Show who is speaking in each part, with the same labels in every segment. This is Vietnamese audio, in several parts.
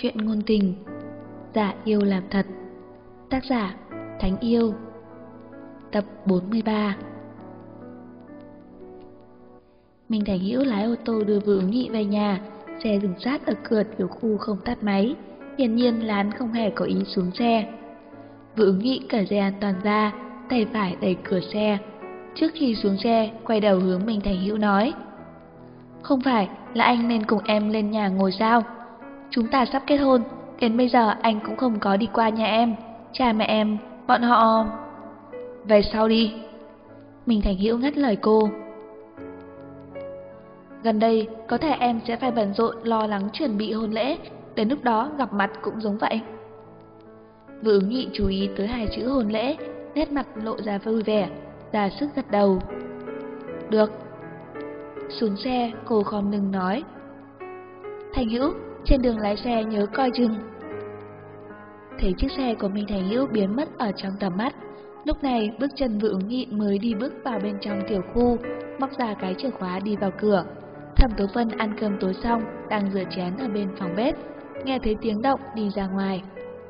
Speaker 1: Chuyện ngôn tình, giả yêu làm thật. Tác giả Thánh Yêu. Tập 43. Minh Thành Hữu lái ô tô đưa Vừa Ứng Nhị về nhà. Xe dừng sát ở cửa tiểu khu không tắt máy. Hiển nhiên là hắn không hề có ý xuống xe. Vừa Ứng Nhị cởi dây an toàn ra, tay phải đẩy cửa xe. Trước khi xuống xe, quay đầu hướng Minh Thành Hữu nói: "Không phải là anh nên cùng em lên nhà ngồi sao? Chúng ta sắp kết hôn, đến bây giờ anh cũng không có đi qua nhà em. Cha mẹ em, bọn họ..." "Về sau đi." Minh Thành Hữu ngắt lời cô. "Gần đây có thể em sẽ phải bận rộn lo lắng chuẩn bị hôn lễ, đến lúc đó gặp mặt cũng giống vậy." Vừa Ứng Nhị chú ý tới hai chữ hôn lễ, nét mặt lộ ra vui vẻ, ra sức gật đầu. "Được." Xuống xe, cô khom lưng nói: "Thành Hữu, trên đường lái xe nhớ coi chừng." Thấy chiếc xe của Minh Thành Hữu biến mất ở trong tầm mắt, lúc này bước chân Vừa Ứng Nhị mới đi bước vào bên trong tiểu khu, móc ra cái chìa khóa đi vào cửa. Thẩm Tố Phân ăn cơm tối xong, đang rửa chén ở bên phòng bếp, nghe thấy tiếng động đi ra ngoài.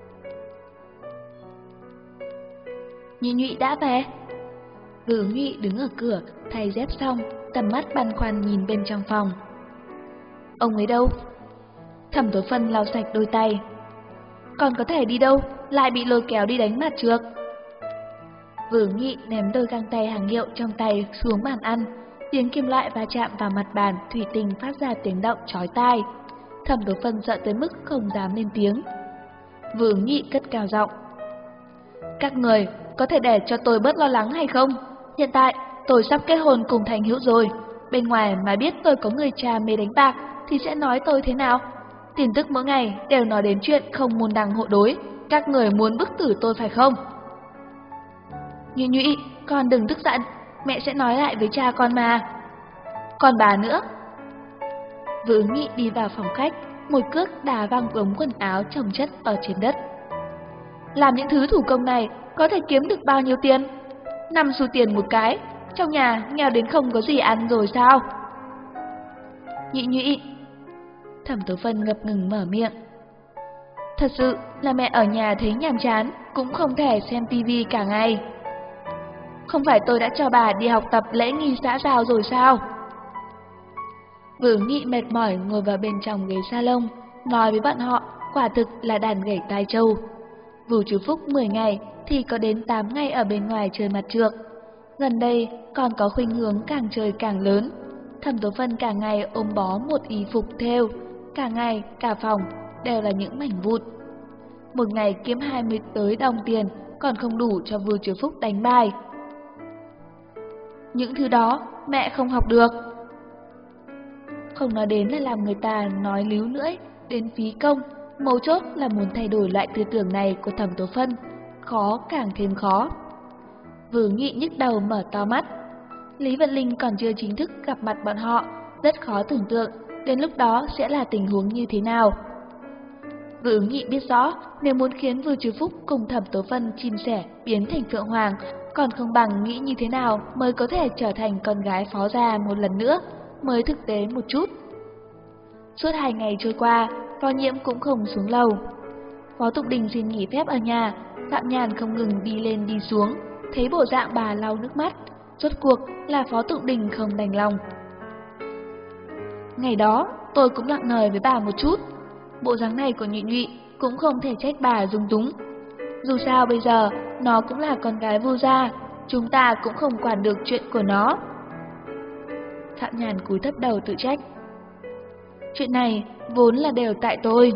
Speaker 1: "Nhị Nhụy đã về." Vừa Ứng Nhụy đứng ở cửa, thay dép xong, tầm mắt băn khoăn nhìn bên trong phòng. "Ông ấy đâu?" Thẩm Tố Phân lau sạch đôi tay. "Còn có thể đi đâu, lại bị lôi kéo đi đánh mặt trược." Vừa Ứng Nhị ném đôi găng tay hàng hiệu trong tay xuống bàn ăn, tiếng kim loại va chạm vào mặt bàn thủy tinh phát ra tiếng động chói tai. Thẩm Tố Phân sợ tới mức không dám lên tiếng. Vừa Ứng Nhị cất cao giọng: "Các người có thể để cho tôi bớt lo lắng hay không? Hiện tại tôi sắp kết hôn cùng Thành Hữu rồi, bên ngoài mà biết tôi có người cha mê đánh bạc thì sẽ nói tôi thế nào? Tin tức mỗi ngày đều nói đến chuyện không môn đăng hộ đối, các người muốn bức tử tôi phải không?" "Nhụy Nhụy, con đừng tức giận, mẹ sẽ nói lại với cha con mà." "Còn bà nữa." Vừa Ứng Nhị đi vào phòng khách, một cước đá văng đống quần áo chồng chất ở trên đất. "Làm những thứ thủ công này có thể kiếm được bao nhiêu tiền? 5 xu tiền một cái, trong nhà nghèo đến không có gì ăn rồi sao?" "Nhụy Nhụy." Thẩm Tố Phân ngập ngừng mở miệng. "Thật sự là mẹ ở nhà thấy nhàm chán, cũng không thể xem tivi cả ngày. Không phải tôi đã cho bà đi học tập lễ nghi xã giao rồi sao?" Vừa Ứng Nhị mệt mỏi ngồi vào bên trong ghế salon, nói với bọn họ quả thực là đàn gảy tai trâu. Vù chú Phúc 10 ngày thì có đến 8 ngày ở bên ngoài chơi mặt trược. Gần đây còn có khuynh hướng càng chơi càng lớn. Thẩm Tố Phân cả ngày ôm bó một y phục thêu, cả ngày, cả phòng đều là những mảnh vụn. Một ngày kiếm 20 tới đồng tiền còn không đủ cho Vù chú Phúc đánh bài. Những thứ đó mẹ không học được. Không nói đến là làm người ta nói líu lưỡi, đến phí công, mấu chốt là muốn thay đổi loại tư tưởng này của Thẩm Tố Phân, khó càng thêm khó. Vừa Ứng Nhị nhức đầu mở to mắt. Lý Vận Linh còn chưa chính thức gặp mặt bọn họ, rất khó tưởng tượng đến lúc đó sẽ là tình huống như thế nào. Vừa Ứng Nhị biết rõ, nếu muốn khiến Vưu Trừ Phúc cùng Thẩm Tố Phân chim sẻ biến thành Phượng Hoàng, còn không bằng nghĩ như thế nào mới có thể trở thành con gái phó gia một lần nữa, mới thực tế một chút. Suốt 2 ngày trôi qua, Phó Nhiễm cũng không xuống lầu. Phó Tục Đình xin nghỉ phép ở nhà, Phạm Nhàn không ngừng đi lên đi xuống, thấy bộ dạng bà lau nước mắt, rốt cuộc là Phó Tục Đình không đành lòng. "Ngày đó, tôi cũng nặng nề với bà một chút, bộ dáng này của Nhụy Nhụy cũng không thể trách bà dung túng. Dù sao bây giờ, nó cũng là con gái Vưu gia, chúng ta cũng không quản được chuyện của nó." Phạm Nhàn cúi thấp đầu tự trách. "Chuyện này vốn là đều tại tôi."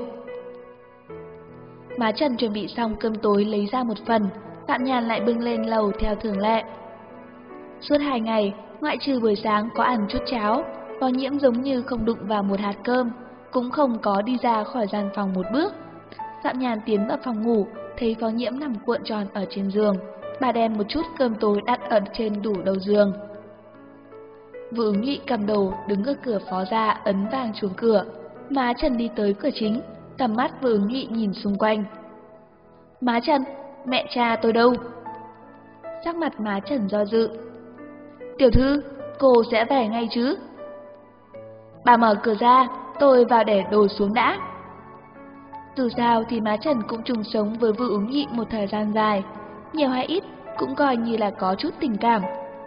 Speaker 1: Má Trần chuẩn bị xong cơm tối lấy ra một phần, Phạm Nhàn lại bưng lên lầu theo thường lệ. Suốt 2 ngày, ngoại trừ buổi sáng có ăn chút cháo, Phó Nhiễm giống như không đụng vào một hạt cơm, cũng không có đi ra khỏi gian phòng một bước. Phạm Nhàn tiến vào phòng ngủ, thấy Phó Nhiễm nằm cuộn tròn ở trên giường, bà đem một chút cơm tối đặt ở trên tủ đầu giường. Vừa Ứng Nhị cầm đồ đứng ở cửa Phó gia ấn vàng chuông cửa, má Trần đi tới cửa chính, tầm mắt Vừa Ứng Nhị nhìn xung quanh. "Má Trần, mẹ cha tôi đâu?" Sắc mặt má Trần do dự. "Tiểu thư, cô sẽ về ngay chứ?" "Bà mở cửa ra, tôi vào để đồ xuống đã." Dù sao thì má Trần cũng chung sống với Vưu Ứng Nhị một thời gian dài, nhiều hay ít cũng coi như là có chút tình cảm.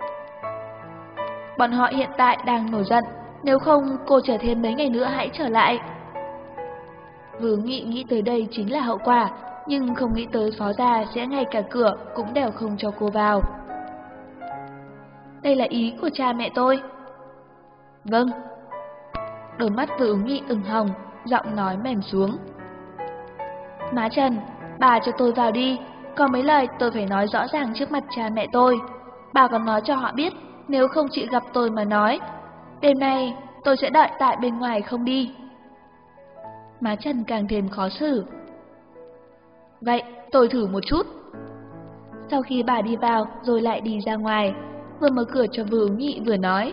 Speaker 1: Bọn họ hiện tại đang nổi giận, nếu không cô chờ thêm mấy ngày nữa hãy trở lại. Vưu Ứng Nhị nghĩ tới đây chính là hậu quả, nhưng không nghĩ tới phó gia sẽ ngay cả cửa cũng đều không cho cô vào. Đây là ý của cha mẹ tôi. Vâng. Đôi mắt Vưu Ứng Nhị ửng hồng, giọng nói mềm xuống. Má Trần, bà cho tôi vào đi, có mấy lời tôi phải nói rõ ràng trước mặt cha mẹ tôi. Bà còn nói cho họ biết, nếu không chịu gặp tôi mà nói. Đêm nay tôi sẽ đợi tại bên ngoài không đi. Má Trần càng thêm khó xử. Vậy tôi thử một chút. Sau khi bà đi vào rồi lại đi ra ngoài, vừa mở cửa cho Vưu Ứng Nhị vừa nói.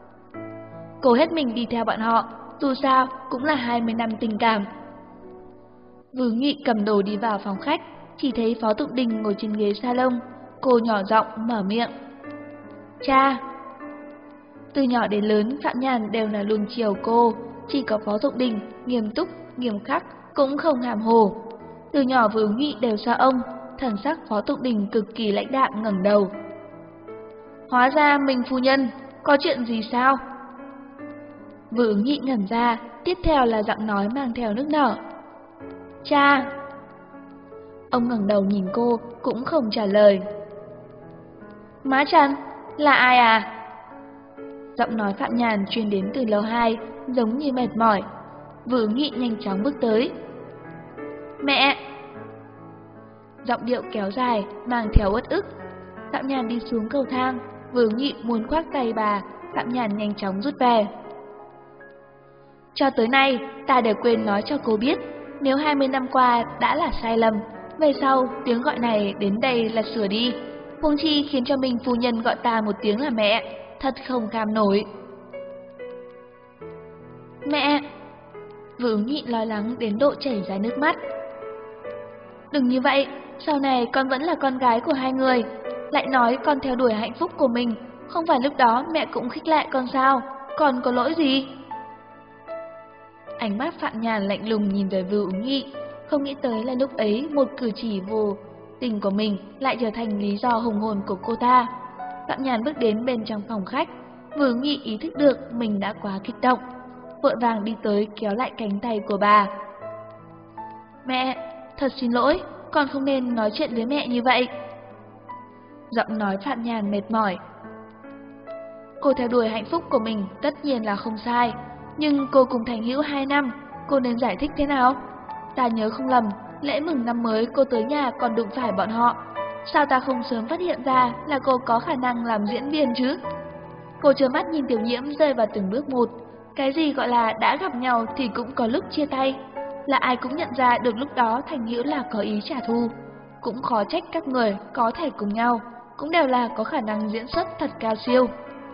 Speaker 1: Cô hết mình đi theo bọn họ, dù sao cũng là 20 năm tình cảm. Vưu Ứng Nhị cầm đồ đi vào phòng khách, chỉ thấy Phó Tụng Đình ngồi trên ghế salon, cô nhỏ giọng mở miệng. Cha! Từ nhỏ đến lớn Phạm Nhàn đều là luồng chiều cô, chỉ có Phó Tụng Đình nghiêm túc, nghiêm khắc, cũng không hàm hồ. Từ nhỏ Vưu Ứng Nhị đều sợ ông, thần sắc Phó Tụng Đình cực kỳ lãnh đạm ngẩng đầu. Hóa ra mình phu nhân, có chuyện gì sao? Vưu Ứng Nhị ngẩn ra, tiếp theo là giọng nói mang theo nức nở. Cha! Ông ngẩng đầu nhìn cô, cũng không trả lời. Má Trần, là ai à? Giọng nói Phạm Nhàn truyền đến từ lầu 2, giống như mệt mỏi. Vưu Ứng Nhị nhanh chóng bước tới. Mẹ! Giọng điệu kéo dài, mang theo uất ức. Phạm Nhàn đi xuống cầu thang, Vưu Ứng Nhị muốn khoác tay bà, Phạm Nhàn nhanh chóng rút về. Cho tới nay, ta đều quên nói cho cô biết, nếu 20 năm qua đã là sai lầm, về sau tiếng gọi này đến đây là sửa đi. Huống chi khiến cho mình phu nhân gọi ta một tiếng là mẹ, thật không cam nổi. Mẹ! Vưu Ứng Nhị lo lắng đến độ chảy ra nước mắt. Đừng như vậy, sau này con vẫn là con gái của hai người, lại nói con theo đuổi hạnh phúc của mình, không phải lúc đó mẹ cũng khích lệ con sao, con có lỗi gì? Ánh mắt Phạm Nhàn lạnh lùng nhìn về Vưu Ứng Nhị, không nghĩ tới là lúc ấy một cử chỉ vô tình của mình lại trở thành lý do hùng hồn của cô ta. Phạm Nhàn bước đến bên trong phòng khách, Vưu Ứng Nhị ý thức được mình đã quá kích động, vội vàng đi tới kéo lại cánh tay của bà. Mẹ, thật xin lỗi, con không nên nói chuyện với mẹ như vậy. Giọng nói Phạm Nhàn mệt mỏi. Cô theo đuổi hạnh phúc của mình tất nhiên là không sai, nhưng cô cùng Thành Hữu 2 năm, cô nên giải thích thế nào? Ta nhớ không lầm, lễ mừng năm mới cô tới nhà còn đụng phải bọn họ. Sao ta không sớm phát hiện ra là cô có khả năng làm diễn viên chứ? Cô trơ mắt nhìn Tiểu Nhiễm rơi vào từng bước một. Cái gì gọi là đã gặp nhau thì cũng có lúc chia tay. Là ai cũng nhận ra được lúc đó Thành Hữu là có ý trả thù. Cũng khó trách các người có thể cùng nhau, cũng đều là có khả năng diễn xuất thật cao siêu.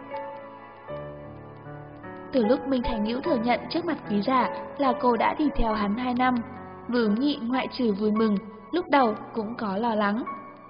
Speaker 1: Từ lúc Minh Thành Hữu thừa nhận trước mặt ký giả là cô đã đi theo hắn 2 năm, Vưu Ứng Nhị ngoại trừ vui mừng, lúc đầu cũng có lo lắng.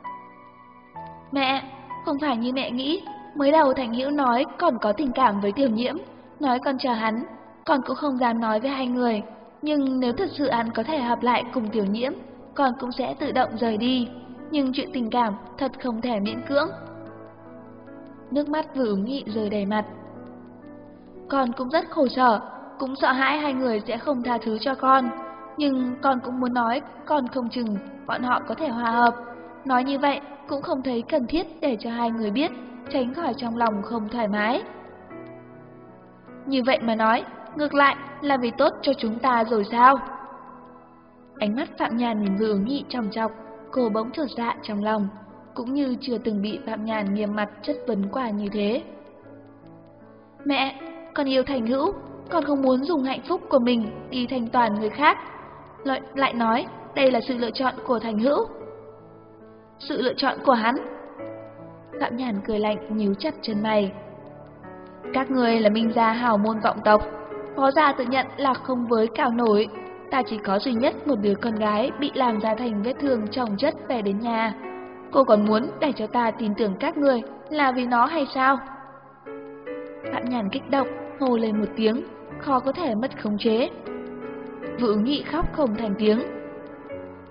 Speaker 1: Mẹ, không phải như mẹ nghĩ, mới đầu Thành Hữu nói còn có tình cảm với Tiểu Nhiễm, nói con chờ hắn, con cũng không dám nói với hai người, nhưng nếu thật sự hắn có thể hợp lại cùng Tiểu Nhiễm, con cũng sẽ tự động rời đi, nhưng chuyện tình cảm thật không thể miễn cưỡng. Nước mắt Vưu Ứng Nhị rơi đầy mặt. Con cũng rất khổ sở, cũng sợ hãi hai người sẽ không tha thứ cho con, nhưng con cũng muốn nói con không chừng bọn họ có thể hòa hợp. Nói như vậy cũng không thấy cần thiết để cho hai người biết, tránh khỏi trong lòng không thoải mái. Như vậy mà nói, ngược lại là vì tốt cho chúng ta rồi sao? Ánh mắt Phạm Nhàn nhìn Vưu Ứng Nhị tròng trọc, cô bỗng chột dạ trong lòng, cũng như chưa từng bị Phạm Nhàn nghiêm mặt chất vấn qua như thế. Mẹ, con yêu Thành Hữu, con không muốn dùng hạnh phúc của mình đi thanh toàn người khác. Lại nói, đây là sự lựa chọn của Thành Hữu. Sự lựa chọn của hắn? Phạm Nhàn cười lạnh nhíu chặt chân mày. Các người là Minh gia hào môn vọng tộc, phó gia tự nhận là không với cào nổi. Ta chỉ có duy nhất một đứa con gái bị làm ra thành vết thương chồng chất về đến nhà. Cô còn muốn để cho ta tin tưởng các người là vì nó hay sao? Phạm Nhàn kích động, hô lên một tiếng, khó có thể mất khống chế. Vưu Ứng Nhị khóc không thành tiếng,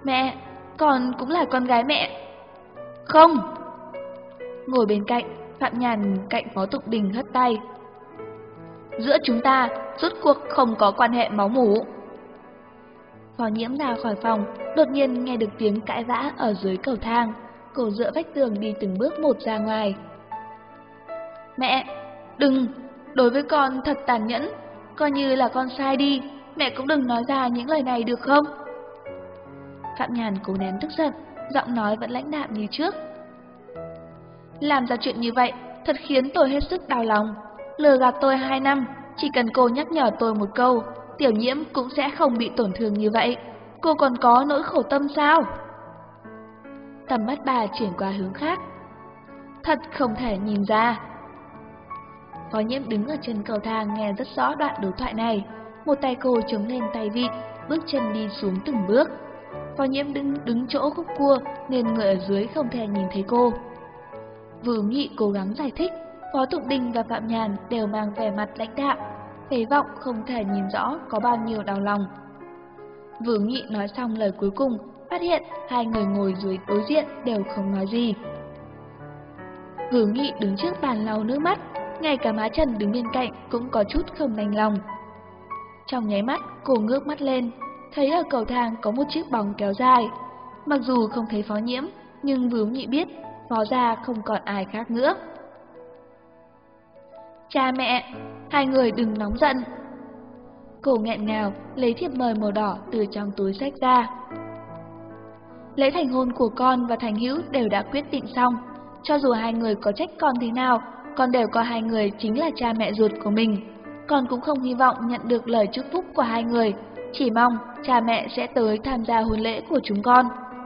Speaker 1: Mẹ, con cũng là con gái mẹ. Không! Ngồi bên cạnh, Phạm Nhàn cạnh Phó Tụng Đình hất tay. Giữa chúng ta, rốt cuộc không có quan hệ máu mủ. Phó Nhiễm ra khỏi phòng, đột nhiên nghe được tiếng cãi vã ở dưới cầu thang. Cô dựa vách tường đi từng bước một ra ngoài. Mẹ, đừng, đối với con thật tàn nhẫn, coi như là con sai đi, mẹ cũng đừng nói ra những lời này được không? Phạm Nhàn cố nén tức giận, giọng nói vẫn lãnh đạm như trước. Làm ra chuyện như vậy, thật khiến tôi hết sức đau lòng. Lừa gạt tôi 2 năm, chỉ cần cô nhắc nhở tôi một câu, Tiểu Nhiễm cũng sẽ không bị tổn thương như vậy. Cô còn có nỗi khổ tâm sao? Tầm mắt bà chuyển qua hướng khác. Thật không thể nhìn ra. Phó Nhiễm đứng ở chân cầu thang nghe rất rõ đoạn đối thoại này. Một tay cô chống lên tay vịn, bước chân đi xuống từng bước. Phó Nhiễm đứng chỗ khúc cua nên người ở dưới không thể nhìn thấy cô. Vưu Nghị cố gắng giải thích, Phó Tụng Đình và Phạm Nhàn đều mang vẻ mặt lãnh đạm, Phế Vọng không thể nhìn rõ có bao nhiêu đau lòng. Vưu Nghị nói xong lời cuối cùng, phát hiện hai người ngồi dưới đối diện đều không nói gì. Vưu Nghị đứng trước bàn lau nước mắt, ngay cả Má Trần đứng bên cạnh cũng có chút không đành lòng. Trong nháy mắt, cô ngước mắt lên, thấy ở cầu thang có một chiếc bóng kéo dài. Mặc dù không thấy Phó Nhiễm, nhưng Vưu Nghị biết Phó gia không còn ai khác nữa. Cha mẹ, hai người đừng nóng giận. Cô nghẹn ngào lấy thiệp mời màu đỏ từ trong túi xách ra. Lễ thành hôn của con và Thành Hữu đều đã quyết định xong. Cho dù hai người có trách con thế nào, con đều coi hai người chính là cha mẹ ruột của mình. Con cũng không hy vọng nhận được lời chúc phúc của hai người, chỉ mong cha mẹ sẽ tới tham gia hôn lễ của chúng con.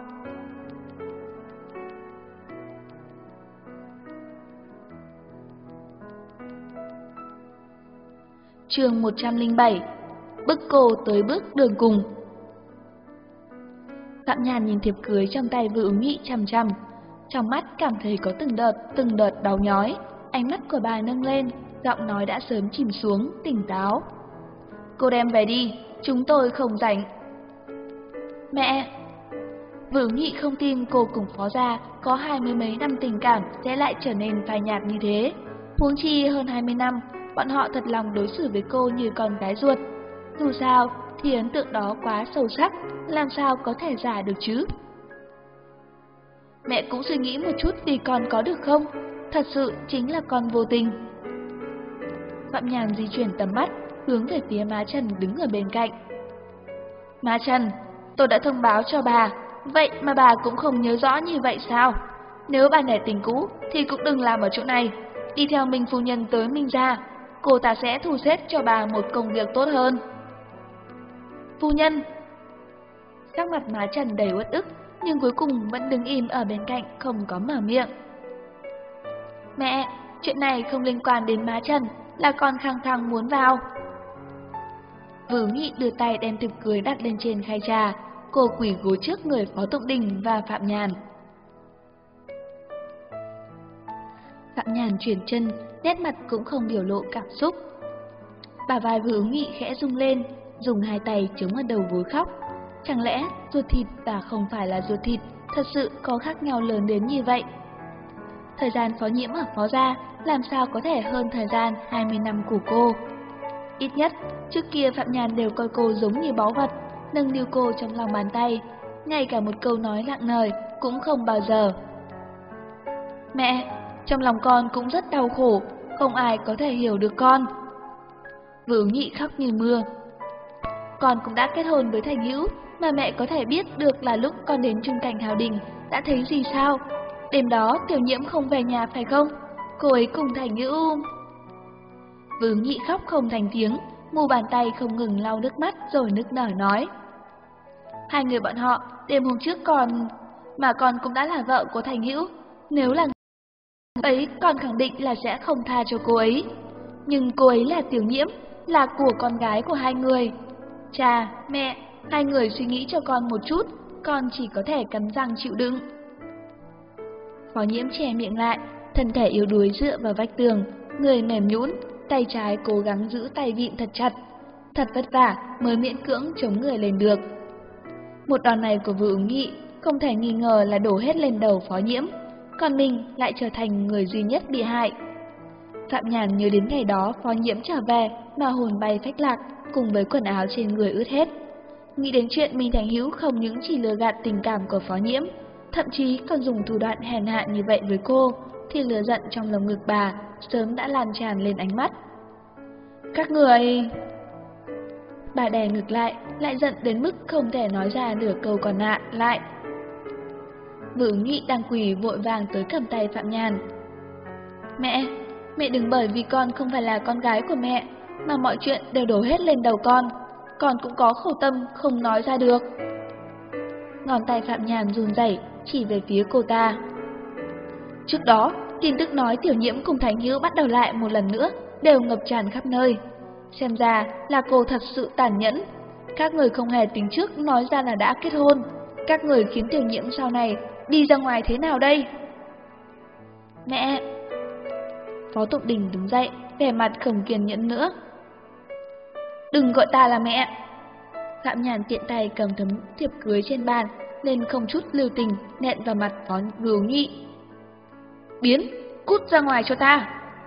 Speaker 1: Chương 107. Bức cô tới bước đường cùng. Phạm Nhàn nhìn thiệp cưới trong tay Vưu Nghị chằm chằm, trong mắt cảm thấy có từng đợt đau nhói. Ánh mắt của bà nâng lên, giọng nói đã sớm chìm xuống, tỉnh táo. Cô đem về đi, chúng tôi không rảnh. Mẹ! Vưu Nghị không tin cô cùng Phó gia có 20 mấy năm tình cảm sẽ lại trở nên phai nhạt như thế. Huống chi hơn 20 năm, bọn họ thật lòng đối xử với cô như con gái ruột. Dù sao thì ấn tượng đó quá sâu sắc, làm sao có thể giả được chứ? Mẹ cũng suy nghĩ một chút vì con có được không? Thật sự chính là con vô tình. Phạm Nhàn di chuyển tầm mắt, hướng về phía Má Trần đứng ở bên cạnh. Má Trần, tôi đã thông báo cho bà, vậy mà bà cũng không nhớ rõ như vậy sao? Nếu bà nể tình cũ thì cũng đừng làm ở chỗ này, đi theo Minh phu nhân tới Minh gia, cô ta sẽ thu xếp cho bà một công việc tốt hơn. Phu nhân! Sắc mặt Má Trần đầy uất ức, nhưng cuối cùng vẫn đứng im ở bên cạnh không có mở miệng. Mẹ, chuyện này không liên quan đến Má Trần, là con khăng khăng muốn vào. Vưu Nghị đưa tay đem thiệp cưới đặt lên trên khay trà, cô quỳ gối trước người Phó Tụng Đình và Phạm Nhàn. Phạm Nhàn chuyển chân, nét mặt cũng không biểu lộ cảm xúc. Bả vai Vưu Nghị khẽ rung lên, dùng hai tay chống ở đầu gối khóc. Chẳng lẽ ruột thịt và không phải là ruột thịt thật sự có khác nhau lớn đến như vậy? Thời gian Phó Nhiễm ở Phó gia làm sao có thể hơn thời gian 20 năm của cô? Ít nhất, trước kia Phạm Nhàn đều coi cô giống như báu vật, nâng niu cô trong lòng bàn tay, ngay cả một câu nói lặng lời cũng không bao giờ. Mẹ, trong lòng con cũng rất đau khổ, không ai có thể hiểu được con. Vưu Nghị khóc như mưa. Con cũng đã kết hôn với Thành Hữu, mà mẹ có thể biết được là lúc con đến Trung Cảnh Hào Đình đã thấy gì sao? Đêm đó Tiểu Nhiễm không về nhà phải không? Cô ấy cùng Thành Hữu... Vưu Nghị khóc không thành tiếng, mu bàn tay không ngừng lau nước mắt rồi nức nở nói. Hai người bọn họ đêm hôm trước mà con cũng đã là vợ của Thành Hữu. Nếu là ấy, con khẳng định là sẽ không tha cho cô ấy. Nhưng cô ấy là Tiểu Nhiễm, là của con gái của hai người. Cha, mẹ, hai người suy nghĩ cho con một chút, con chỉ có thể cắn răng chịu đựng. Phó Nhiễm che miệng lại, thân thể yếu đuối dựa vào vách tường, người mềm nhũn, tay trái cố gắng giữ tay vịn thật chặt. Thật vất vả mới miễn cưỡng chống người lên được. Một đòn này của Vưu Ứng Nhị không thể nghi ngờ là đổ hết lên đầu Phó Nhiễm, còn mình lại trở thành người duy nhất bị hại. Phạm Nhàn nhớ đến ngày đó Phó Nhiễm trở về mà hồn bay phách lạc, cùng với quần áo trên người ướt hết. Nghĩ đến chuyện Minh Thành Hữu không những chỉ lừa gạt tình cảm của Phó Nhiễm, thậm chí còn dùng thủ đoạn hèn hạ như vậy với cô, thì lửa giận trong lồng ngực bà sớm đã lan tràn lên ánh mắt. Các người... Bà đè ngực lại giận đến mức không thể nói ra nửa câu còn lại. Vưu Ứng Nhị đang quỳ vội vàng tới cầm tay Phạm Nhàn. Mẹ đừng bởi vì con không phải là con gái của mẹ mà mọi chuyện đều đổ hết lên đầu con cũng có khổ tâm không nói ra được. Ngón tay Phạm Nhàn run rẩy chỉ về phía cô ta. Trước đó, tin tức nói Tiểu Nhiễm cùng Thành Hữu bắt đầu lại một lần nữa đều ngập tràn khắp nơi. Xem ra là cô thật sự tàn nhẫn. Các người không hề tính trước nói ra là đã kết hôn. Các người khiến Tiểu Nhiễm sau này đi ra ngoài thế nào đây? Mẹ! Phó Tục Đình đứng dậy, vẻ mặt không kiên nhẫn nữa. Đừng gọi ta là mẹ! Phạm Nhàn tiện tay cầm tấm thiệp cưới trên bàn nên không chút lưu tình nện vào mặt Phó Vưu Ứng Nhị. Biến! Cút ra ngoài cho ta!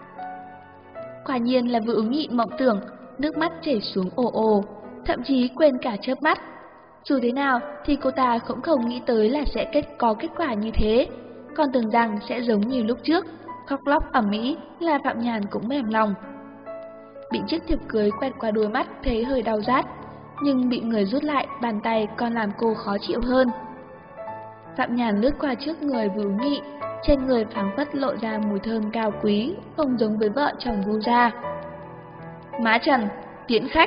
Speaker 1: Quả nhiên là Vưu Ứng Nhị mộng tưởng, nước mắt chảy xuống ồ ồ, thậm chí quên cả chớp mắt. Dù thế nào thì cô ta cũng không nghĩ tới là sẽ có kết quả như thế, còn tưởng rằng sẽ giống như lúc trước, khóc lóc ầm ĩ là Phạm Nhàn cũng mềm lòng. Bị chiếc thiệp cưới quẹt qua đôi mắt thấy hơi đau rát, nhưng bị người rút lại bàn tay còn làm cô khó chịu hơn. Phạm Nhàn lướt qua trước người Vưu Ứng Nhị, trên người phảng phất lộ ra mùi thơm cao quý, không giống với vợ chồng Vưu gia. Má Trần, tiễn khách.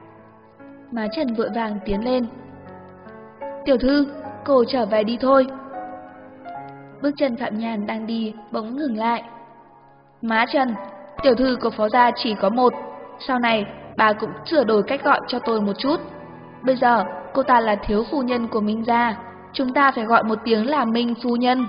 Speaker 1: Má Trần vội vàng tiến lên. Tiểu thư, cô trở về đi thôi. Bước chân Phạm Nhàn đang đi bỗng ngừng lại. Má Trần, tiểu thư của Phó gia chỉ có một, sau này bà cũng sửa đổi cách gọi cho tôi một chút. Bây giờ cô ta là thiếu phu nhân của Minh gia, chúng ta phải gọi một tiếng là Minh phu nhân.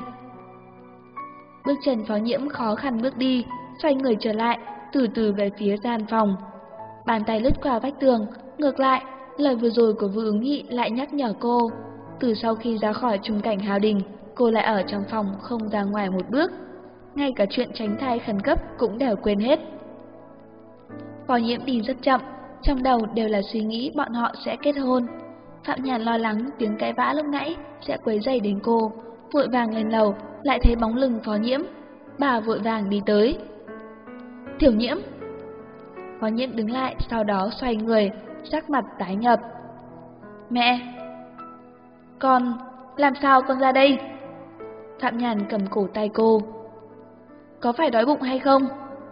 Speaker 1: Bước chân Phó Nhiễm khó khăn bước đi, xoay người trở lại, từ từ về phía gian phòng. Bàn tay lướt qua vách tường, ngược lại, lời vừa rồi của Vưu Ứng Nhị lại nhắc nhở cô. Từ sau khi ra khỏi chung cảnh hào đình, cô lại ở trong phòng không ra ngoài một bước. Ngay cả chuyện tránh thai khẩn cấp cũng đều quên hết. Phó Nhiễm đi rất chậm, trong đầu đều là suy nghĩ bọn họ sẽ kết hôn. Phạm Nhàn lo lắng tiếng cãi vã lúc nãy sẽ quấy rầy đến cô, vội vàng lên lầu, lại thấy bóng lưng Phó Nhiễm. Bà vội vàng đi tới. Tiểu Nhiễm! Phó Nhiễm đứng lại, sau đó xoay người, sắc mặt tái nhợt. Mẹ! Con! Làm sao con ra đây? Phạm Nhàn cầm cổ tay cô. Có phải đói bụng hay không?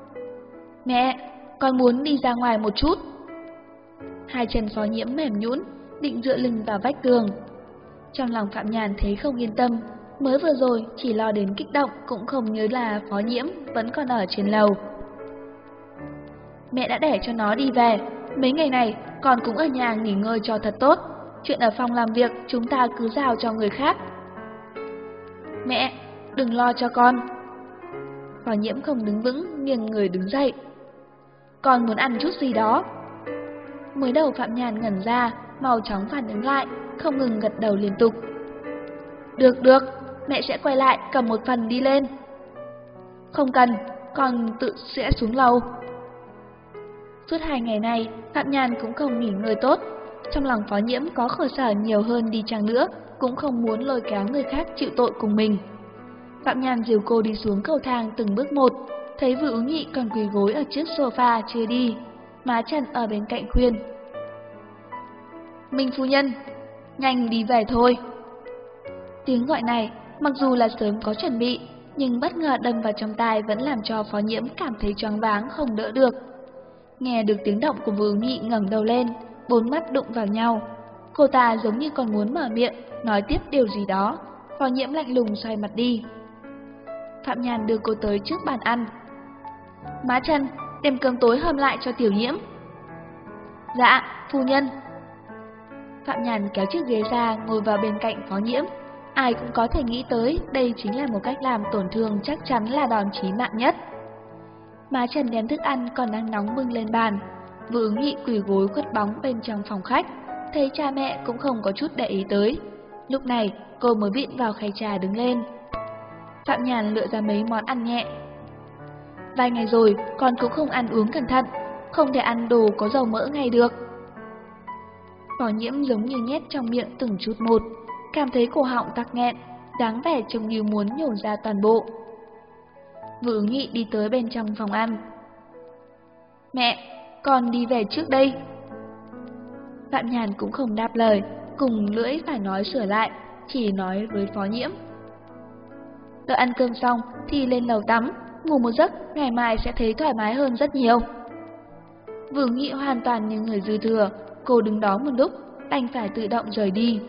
Speaker 1: Mẹ! Con muốn đi ra ngoài một chút. Hai chân Phó Nhiễm mềm nhũn, định dựa lưng vào vách tường. Trong lòng Phạm Nhàn thấy không yên tâm, mới vừa rồi chỉ lo đến kích động cũng không nhớ là Phó Nhiễm vẫn còn ở trên lầu. Mẹ đã để cho nó đi về, mấy ngày này con cũng ở nhà nghỉ ngơi cho thật tốt. Chuyện ở phòng làm việc chúng ta cứ giao cho người khác. Mẹ, đừng lo cho con. Phó Nhiễm không đứng vững, nghiêng người đứng dậy. Con muốn ăn chút gì đó. Mới đầu Phạm Nhàn ngẩn ra, mau chóng phản ứng lại, không ngừng gật đầu liên tục. Được, mẹ sẽ quay lại cầm một phần đi lên. Không cần, con tự sẽ xuống lầu. Suốt 2 ngày này, Phạm Nhàn cũng không nghỉ ngơi tốt. Trong lòng Phó Nhiễm có khổ sở nhiều hơn đi chăng nữa, cũng không muốn lôi kéo người khác chịu tội cùng mình. Phạm Nhàn dìu cô đi xuống cầu thang từng bước một, thấy Vưu Ứng Nhị còn quỳ gối ở chiếc sofa chưa đi. Má Trần ở bên cạnh khuyên. Minh phu nhân, nhanh đi về thôi. Tiếng gọi này, mặc dù là sớm có chuẩn bị, nhưng bất ngờ đâm vào trong tai vẫn làm cho Phó Nhiễm cảm thấy choáng váng không đỡ được. Nghe được tiếng động của Vưu Ứng Nhị ngẩng đầu lên, bốn mắt đụng vào nhau. Cô ta giống như còn muốn mở miệng, nói tiếp điều gì đó. Phó Nhiễm lạnh lùng xoay mặt đi. Phạm Nhàn đưa cô tới trước bàn ăn. Má Trần, đem cơm tối hầm lại cho Tiểu Nhiễm. Dạ, phu nhân. Phạm Nhàn kéo chiếc ghế ra ngồi vào bên cạnh Phó Nhiễm. Ai cũng có thể nghĩ tới đây chính là một cách làm tổn thương chắc chắn là đòn chí mạng nhất. Má Trần đem thức ăn còn đang nóng bưng lên bàn. Vưu Ứng Nhị quỳ gối khuất bóng bên trong phòng khách, thấy cha mẹ cũng không có chút để ý tới. Lúc này, cô mới vịn vào khay trà đứng lên. Phạm Nhàn lựa ra mấy món ăn nhẹ. Vài ngày rồi, con cũng không ăn uống cẩn thận, không thể ăn đồ có dầu mỡ ngay được. Phó Nhiễm giống như nhét trong miệng từng chút một, cảm thấy cổ họng tắc nghẹn, dáng vẻ trông như muốn nhổ ra toàn bộ. Vừa Ứng Nhị đi tới bên trong phòng ăn. Mẹ, con đi về trước đây. Phạm Nhàn cũng không đáp lời, cùng lưỡi phải nói sửa lại, chỉ nói với Phó Nhiễm. Đợi ăn cơm xong thì lên lầu tắm, ngủ một giấc, ngày mai sẽ thấy thoải mái hơn rất nhiều. Vừa Ứng Nhị hoàn toàn như người dư thừa, cô đứng đó một lúc, đành phải tự động rời đi.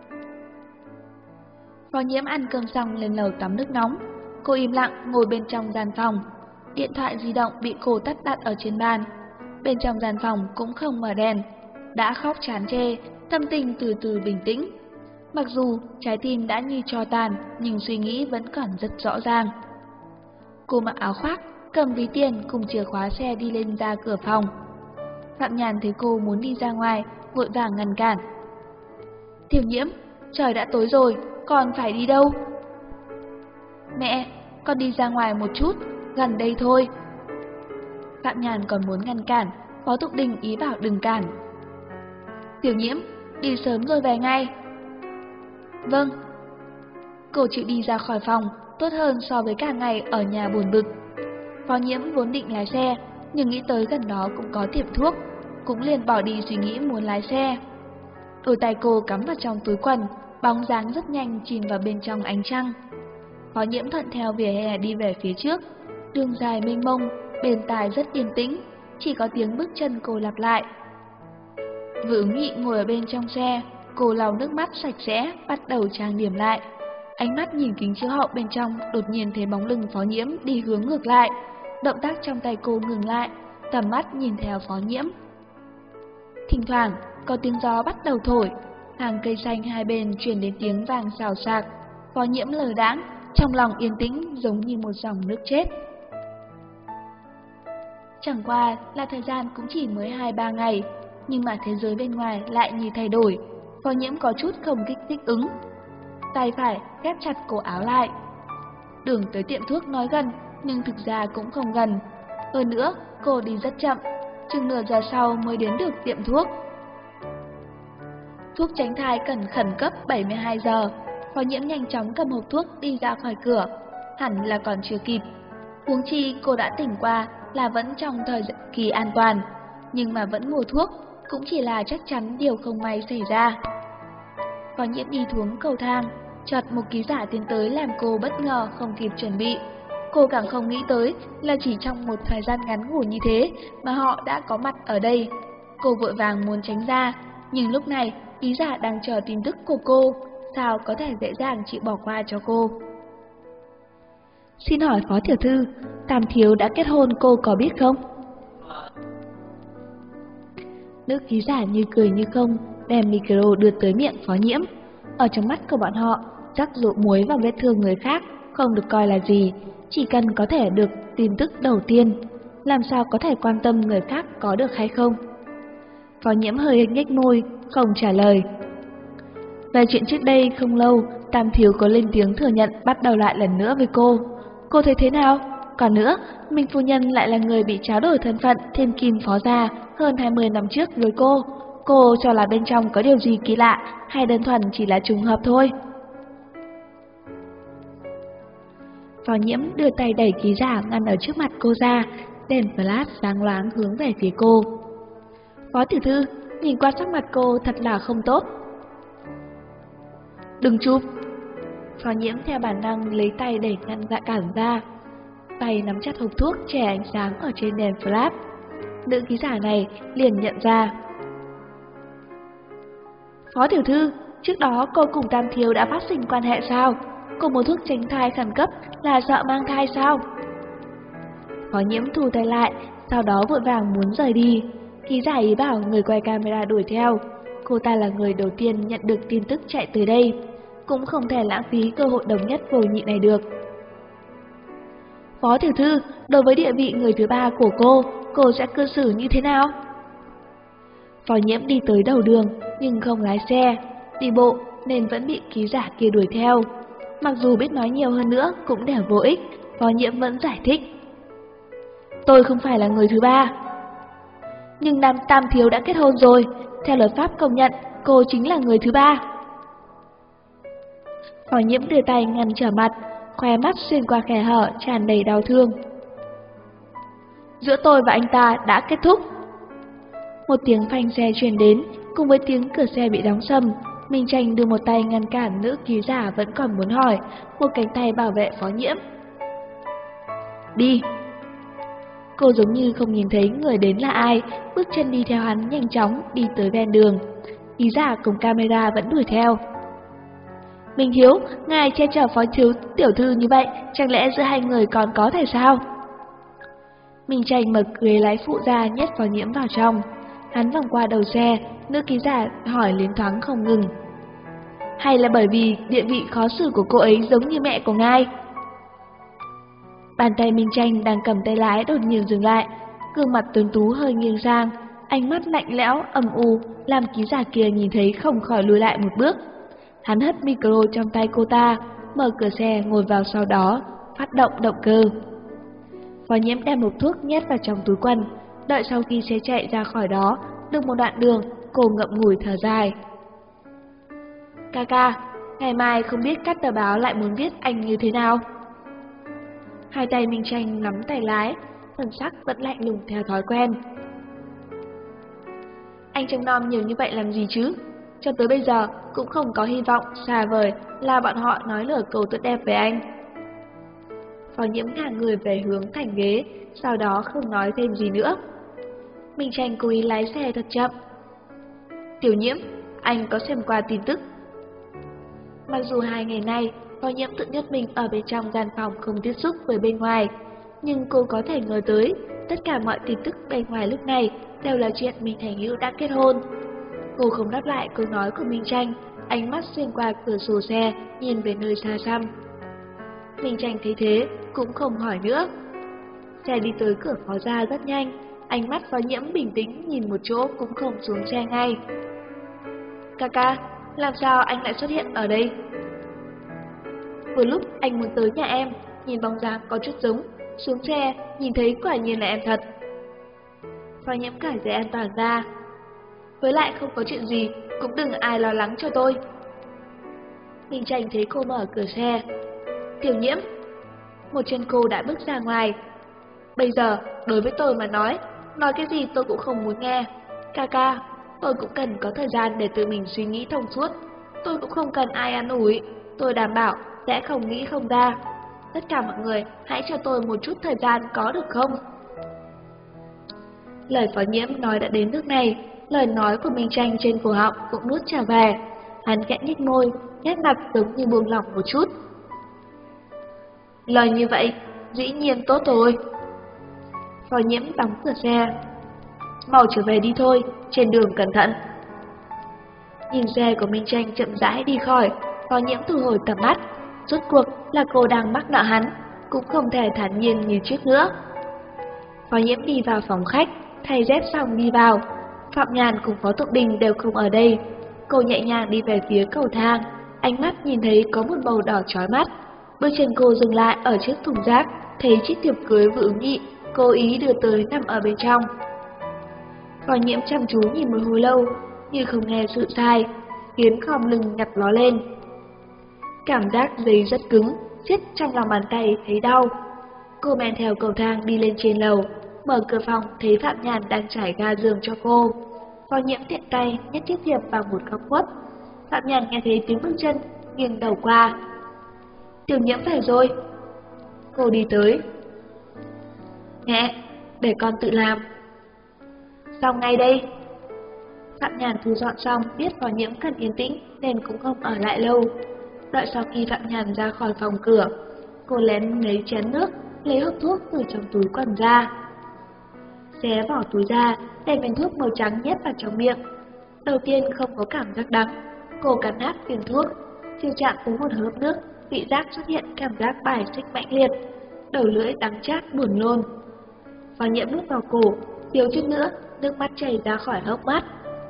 Speaker 1: Phó Nhiễm ăn cơm xong lên lầu tắm nước nóng, cô im lặng ngồi bên trong gian phòng. Điện thoại di động bị cô tắt đặt ở trên bàn. Bên trong gian phòng cũng không mở đèn. Đã khóc chán chê, tâm tình từ từ bình tĩnh. Mặc dù trái tim đã như tro tàn, nhưng suy nghĩ vẫn còn rất rõ ràng. Cô mặc áo khoác, cầm ví tiền cùng chìa khóa xe đi lên ra cửa phòng. Phạm Nhàn thấy cô muốn đi ra ngoài, vội vàng ngăn cản. Tiểu Nhiễm, trời đã tối rồi, con phải đi đâu? Mẹ, con đi ra ngoài một chút, gần đây thôi. Phạm Nhàn còn muốn ngăn cản, Phó Thục Đình ý bảo đừng cản. Tiểu Nhiễm, đi sớm rồi về ngay. Vâng. Cô chịu đi ra khỏi phòng, tốt hơn so với cả ngày ở nhà buồn bực. Phó Nhiễm vốn định lái xe, nhưng nghĩ tới gần đó cũng có tiệm thuốc, cũng liền bỏ đi suy nghĩ muốn lái xe. Đôi tay cô cắm vào trong túi quần, bóng dáng rất nhanh chìm vào bên trong ánh trăng. Phó Nhiễm thuận theo vỉa hè đi về phía trước, đường dài mênh mông, bên tai rất yên tĩnh, chỉ có tiếng bước chân cô lặp lại. Vừa Ứng Nhị ngồi ở bên trong xe, cô lau nước mắt sạch sẽ, bắt đầu trang điểm lại. Ánh mắt nhìn kính chiếu hậu bên trong, đột nhiên thấy bóng lưng Phó Nhiễm đi hướng ngược lại. Động tác trong tay cô ngừng lại, tầm mắt nhìn theo Phó Nhiễm. Thỉnh thoảng, có tiếng gió bắt đầu thổi, hàng cây xanh hai bên truyền đến tiếng vàng xào xạc. Phó Nhiễm lờ đãng, trong lòng yên tĩnh giống như một dòng nước chết. Chẳng qua là thời gian cũng chỉ mới 2-3 ngày, nhưng mà thế giới bên ngoài lại như thay đổi. Phó Nhiễm có chút không thích ứng. Tay phải ghép chặt cổ áo lại. Đường tới tiệm thuốc nói gần, nhưng thực ra cũng không gần. Hơn nữa, cô đi rất chậm, chừng nửa giờ sau mới đến được tiệm thuốc. Thuốc tránh thai cần khẩn cấp 72 giờ. Phó Nhiễm nhanh chóng cầm hộp thuốc đi ra khỏi cửa. Hẳn là còn chưa kịp. Huống chi cô đã tỉnh qua là vẫn trong thời kỳ an toàn, nhưng mà vẫn mua thuốc, cũng chỉ là chắc chắn điều không may xảy ra. Phó Nhiễm đi xuống cầu thang, chợt một ký giả tiến tới làm cô bất ngờ không kịp chuẩn bị. Cô càng không nghĩ tới là chỉ trong một thời gian ngắn ngủi như thế mà họ đã có mặt ở đây. Cô vội vàng muốn tránh ra, nhưng lúc này ký giả đang chờ tin tức của cô, sao có thể dễ dàng chịu bỏ qua cho cô. Xin hỏi Phó tiểu thư, Tam thiếu đã kết hôn cô có biết không? Nữ ký giả như cười như không, đem micro đưa tới miệng Phó Nhiễm. Ở trong mắt của bọn họ, rắc rộ muối vào vết thương người khác không được coi là gì, chỉ cần có thể được tin tức đầu tiên, làm sao có thể quan tâm người khác có được hay không. Phó Nhiễm hơi nhếch môi, không trả lời. Về chuyện trước đây không lâu, Tam thiếu có lên tiếng thừa nhận bắt đầu lại lần nữa với cô. Cô thấy thế nào? Còn nữa, Minh phu nhân lại là người bị tráo đổi thân phận thiên kim phó gia hơn 20 năm trước với cô. Cô cho là bên trong có điều gì kỳ lạ hay đơn thuần chỉ là trùng hợp thôi? Phó Nhiễm đưa tay đẩy ký giả ngăn ở trước mặt cô ra, đèn flash sáng loáng hướng về phía cô. Phó tiểu thư, nhìn qua sắc mặt cô thật là không tốt. Đừng chụp. Phó Nhiễm theo bản năng lấy tay để ngăn cản ra. Tay nắm chặt hộp thuốc che ánh sáng ở trên đèn flash. Nữ ký giả này liền nhận ra. Phó tiểu thư, trước đó cô cùng Tam thiếu đã phát sinh quan hệ sao? Cô mua thuốc tránh thai khẩn cấp là sợ mang thai sao? Phó Nhiễm thu tay lại, sau đó vội vàng muốn rời đi. Ký giả ý bảo người quay camera đuổi theo. Cô ta là người đầu tiên nhận được tin tức chạy tới đây, cũng không thể lãng phí cơ hội đồng nhất vô nhị này được. Phó tiểu thư, đối với địa vị người thứ ba của cô sẽ cư xử như thế nào? Phó Nhiễm đi tới đầu đường nhưng không lái xe, đi bộ nên vẫn bị ký giả kia đuổi theo. Mặc dù biết nói nhiều hơn nữa cũng đều vô ích, Phó Nhiễm vẫn giải thích. Tôi không phải là người thứ ba. Nhưng Tam thiếu đã kết hôn rồi, theo luật pháp công nhận cô chính là người thứ ba. Phó Nhiễm đưa tay ngăn trở mặt, khóe mắt xuyên qua khe hở tràn đầy đau thương. Giữa tôi và anh ta đã kết thúc. Một tiếng phanh xe truyền đến, cùng với tiếng cửa xe bị đóng sầm. Minh Tranh đưa một tay ngăn cản nữ ký giả vẫn còn muốn hỏi, một cánh tay bảo vệ Phó Nhiễm. Đi. Cô giống như không nhìn thấy người đến là ai, bước chân đi theo hắn nhanh chóng đi tới ven đường. Ký giả cùng camera vẫn đuổi theo. Minh thiếu, ngài che chở Phó tiểu thư như vậy, chẳng lẽ giữa hai người còn có thể sao? Minh Tranh mở ghế lái phụ ra nhét Phó Nhiễm vào trong. Hắn vòng qua đầu xe, nữ ký giả hỏi liến thoáng không ngừng. Hay là bởi vì địa vị khó xử của cô ấy giống như mẹ của ngài? Bàn tay Minh Tranh đang cầm tay lái đột nhiên dừng lại, gương mặt tuấn tú hơi nghiêng sang, ánh mắt lạnh lẽo âm u làm ký giả kia nhìn thấy không khỏi lùi lại một bước. Hắn hất micro trong tay cô ta, mở cửa xe ngồi vào sau đó, phát động động cơ. Phó Nhiễm đem hộp thuốc nhét vào trong túi quần, đợi sau khi xe chạy ra khỏi đó, được một đoạn đường, cô ngậm ngùi thở dài. Ca, ngày mai không biết các tờ báo lại muốn viết anh như thế nào? Hai tay Minh Tranh nắm tay lái, thần sắc vẫn lạnh lùng theo thói quen. Anh trông nom nhiều như vậy làm gì chứ? Cho tới bây giờ cũng không có hy vọng xa vời là bọn họ nói lời câu tốt đẹp về anh. Phó Nhiễm ngả người về hướng thành ghế, sau đó không nói thêm gì nữa. Minh Tranh cố ý lái xe thật chậm. Tiểu Nhiễm, anh có xem qua tin tức. Mặc dù 2 ngày nay, Phó Nhiễm tự nhất mình ở bên trong gian phòng không tiếp xúc với bên ngoài, nhưng cô có thể ngờ tới, tất cả mọi tin tức bên ngoài lúc này đều là chuyện Minh Thành Hữu đã kết hôn. Cô không đáp lại câu nói của Minh Tranh, ánh mắt xuyên qua cửa sổ xe, nhìn về nơi xa xăm. Minh Tranh thấy thế, cũng không hỏi nữa. Xe đi tới cửa phó ra rất nhanh, ánh mắt Phó Nhiễm bình tĩnh nhìn một chỗ cũng không xuống xe ngay. Ca, làm sao anh lại xuất hiện ở đây? Vừa lúc anh muốn tới nhà em, nhìn bóng dáng có chút giống, xuống xe, nhìn thấy quả nhiên là em thật. Phó Nhiễm cởi dây an toàn ra. Với lại không có chuyện gì, cũng đừng ai lo lắng cho tôi. Minh Tranh thấy cô mở cửa xe. Tiểu Nhiễm. Một chân cô đã bước ra ngoài. Bây giờ, đối với tôi mà nói cái gì tôi cũng không muốn nghe. Ca, tôi cũng cần có thời gian để tự mình suy nghĩ thông suốt. Tôi cũng không cần ai an ủi. Tôi đảm bảo sẽ không nghĩ không ra. Tất cả mọi người hãy cho tôi một chút thời gian có được không? Lời Phó Nhiễm nói đã đến nước này, lời nói của Minh Tranh trên cổ họng cũng nuốt trở về. Hắn khẽ nhếch môi, nét mặt giống như buông lỏng một chút. Lời như vậy, dĩ nhiên tốt rồi. Phó Nhiễm đóng cửa xe. Mau trở về đi thôi, trên đường cẩn thận. Nhìn xe của Minh Tranh chậm rãi đi khỏi, Phó Nhiễm thu hồi tầm mắt. Rốt cuộc là cô đang mắc nợ hắn, cũng không thể thản nhiên như trước nữa. Phó Nhiễm đi vào phòng khách, thay dép xong đi vào. Phạm Nhàn cùng Phó Tụng Đình đều không ở đây. Cô nhẹ nhàng đi về phía cầu thang, ánh mắt nhìn thấy có một màu đỏ chói mắt. Bước chân cô dừng lại ở trước thùng rác, thấy chiếc thiệp cưới vừa ứng nhị, cố ý đưa tới nằm ở bên trong. Phó Nhiễm chăm chú nhìn một hồi lâu, như không nghe sự sai, khiến khom lưng nhặt nó lên. Cảm giác giấy rất cứng, siết trong lòng bàn tay thấy đau. Cô men theo cầu thang đi lên trên lầu, mở cửa phòng thấy Phạm Nhàn đang trải ga giường cho cô. Phó Nhiễm tiện tay nhét chiếc thiệp vào một góc khuất. Phạm Nhàn nghe thấy tiếng bước chân, nghiêng đầu qua. Tiểu Nhiễm về rồi. Cô đi tới. Mẹ, để con tự làm. Xong ngay đây. Phạm Nhàn thu dọn xong, biết Phó Nhiễm cần yên tĩnh nên cũng không ở lại lâu. Đợi sau khi Phạm Nhàn ra khỏi phòng cửa, cô lén lấy chén nước, lấy hộp thuốc từ trong túi quần ra. Xé vỏ túi ra, đem viên thuốc màu trắng nhét vào trong miệng. Đầu tiên không có cảm giác đắng, cô cắn nát viên thuốc, chưa chạm tới một hớp nước, vị giác xuất hiện cảm giác bài xích mãnh liệt, đầu lưỡi đắng chát buồn nôn. Phó Nhiễm nuốt vào cổ, thiếu chút nữa, nước mắt chảy ra khỏi hốc mắt.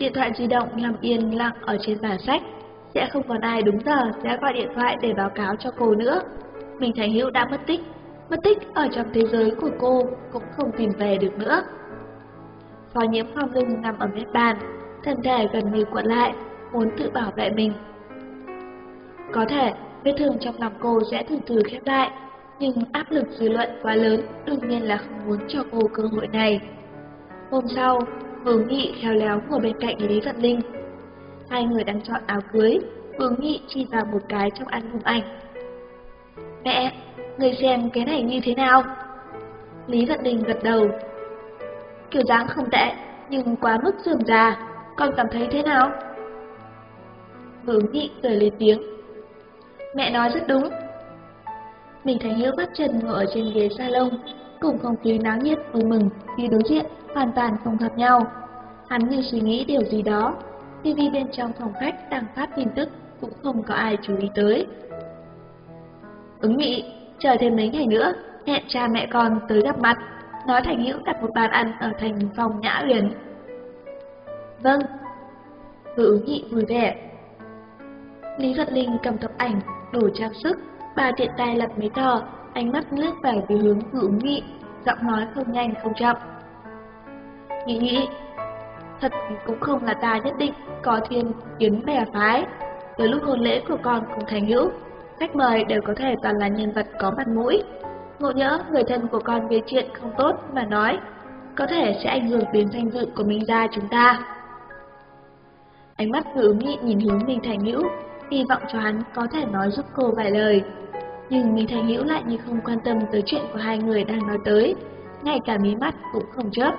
Speaker 1: Điện thoại di động nằm yên lặng ở trên bàn sách. Sẽ không còn ai đúng giờ sẽ gọi điện thoại để báo cáo cho cô nữa. Mình Thành Hữu đã mất tích ở trong thế giới của cô cũng không tìm về được nữa. Phó Nhiễm khom lưng nằm ở mép bàn, thân thể gần như cuộn lại, muốn tự bảo vệ mình. Có thể vết thương trong lòng cô sẽ từ từ khép lại, nhưng áp lực dư luận quá lớn, đương nhiên là không muốn cho cô cơ hội này. Hôm sau, Vương Nghị khéo léo ngồi bên cạnh Lý Vận Linh. Hai người đang chọn áo cưới, Vương Nghị chỉ vào một cái trong album ảnh. Mẹ, người xem cái này như thế nào? Lý Vận Linh gật đầu. Kiểu dáng không tệ, nhưng quá mức rườm rà, con cảm thấy thế nào? Vương Nghị cười lên tiếng. Mẹ nói rất đúng. Mình Thành Hữu bắt chân ngồi ở trên ghế salon, cùng không khí náo nhiệt vui mừng khi đối diện hoàn toàn không hợp nhau. Hắn như suy nghĩ điều gì đó, TV bên trong phòng khách đang phát tin tức cũng không có ai chú ý tới. Ứng Nghị, chờ thêm mấy ngày nữa, hẹn cha mẹ con tới gặp mặt, nói Thành Hữu đặt một bàn ăn ở thành phòng Nhã Uyển. Vâng. Ứng Nghị vui vẻ. Lý Vận Linh cầm tập ảnh, đồ trang sức, bà tiện tay lật mấy tờ, ánh mắt lướt về phía hướng Ứng Nghị, giọng nói không nhanh không chậm. Nghị, thật cũng không là ta nhất định có thiên kiến bè phái. Tới lúc hôn lễ của con cùng Thành Hữu, khách mời đều có thể toàn là nhân vật có mặt mũi. Ngộ nhỡ người thân của con gây chuyện không tốt mà nói, có thể sẽ ảnh hưởng đến danh dự của Minh gia chúng ta. Ánh mắt Ứng Nghị nhìn hướng Minh Thành Hữu, hy vọng cho hắn có thể nói giúp cô vài lời. Nhưng Minh Thành Hữu lại như không quan tâm tới chuyện của hai người đang nói tới, ngay cả mí mắt cũng không chớp.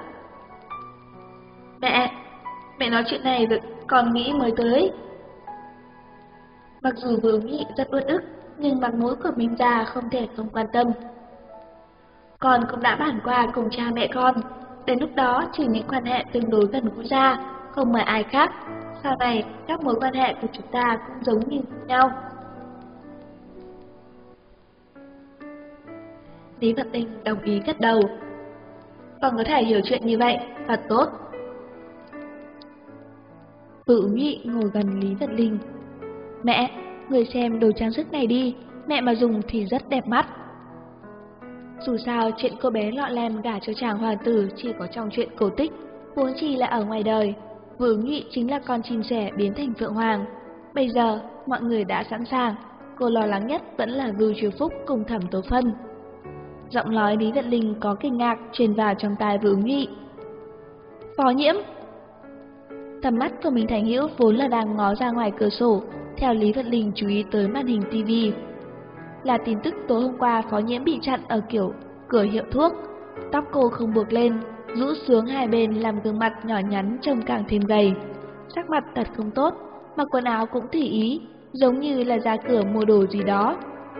Speaker 1: Mẹ nói chuyện này với con nghĩ mới tới. Mặc dù Ứng Nghị rất uất ức, nhưng mặt mũi của Minh gia không thể không quan tâm. Con cũng đã bàn qua cùng cha mẹ con, đến lúc đó chỉ những quan hệ tương đối gần gũi ra, không mời ai khác. Sau này, các mối quan hệ của chúng ta cũng giống như nhau. Lý Vận Linh đồng ý gật đầu. Con có thể hiểu chuyện như vậy, thật tốt. Ứng Nghị ngồi gần Lý Vận Linh. Mẹ, người xem đồ trang sức này đi, mẹ mà dùng thì rất đẹp mắt. Dù sao, chuyện cô bé lọ lem gả cho chàng hoàng tử chỉ có trong chuyện cổ tích, huống chi là ở ngoài đời. Ứng Nghị chính là con chim sẻ biến thành phượng hoàng. Bây giờ, mọi người đã sẵn sàng, cô lo lắng nhất vẫn là Vưu Chiêu Phúc cùng Thẩm Tố Phân. Giọng nói Lý Vận Linh có kinh ngạc truyền vào trong tai Ứng Nghị. Phó Nhiễm. Tầm mắt của Minh Thành Hữu vốn là đang ngó ra ngoài cửa sổ, theo Lý Vận Linh chú ý tới màn hình TV. Là tin tức tối hôm qua Phó Nhiễm bị chặn ở cửa hiệu thuốc, tóc cô không buộc lên, rũ xuống hai bên làm gương mặt nhỏ nhắn trông càng thêm gầy. Sắc mặt thật không tốt, mặc quần áo cũng tùy ý, giống như là ra cửa mua đồ gì đó.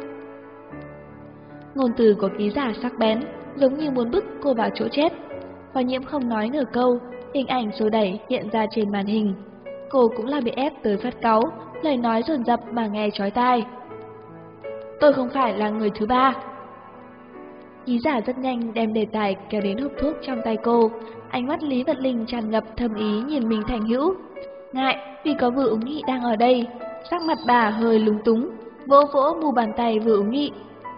Speaker 1: Ngôn từ của ký giả sắc bén, giống như muốn bức cô vào chỗ chết. Phó Nhiễm không nói nửa câu, hình ảnh xô đẩy hiện ra trên màn hình. Cô cũng là bị ép tới phát cáu, lời nói dồn dập mà nghe chói tai. Tôi không phải là người thứ ba. Ký giả rất nhanh đem đề tài kéo đến hộp thuốc trong tay cô, ánh mắt Lý Vận Linh tràn ngập thâm ý nhìn Minh Thành Hữu. Ngại vì có Vưu Ứng Nghị đang ở đây, sắc mặt bà hơi lúng túng, vỗ vỗ mu bàn tay Vưu Ứng Nghị.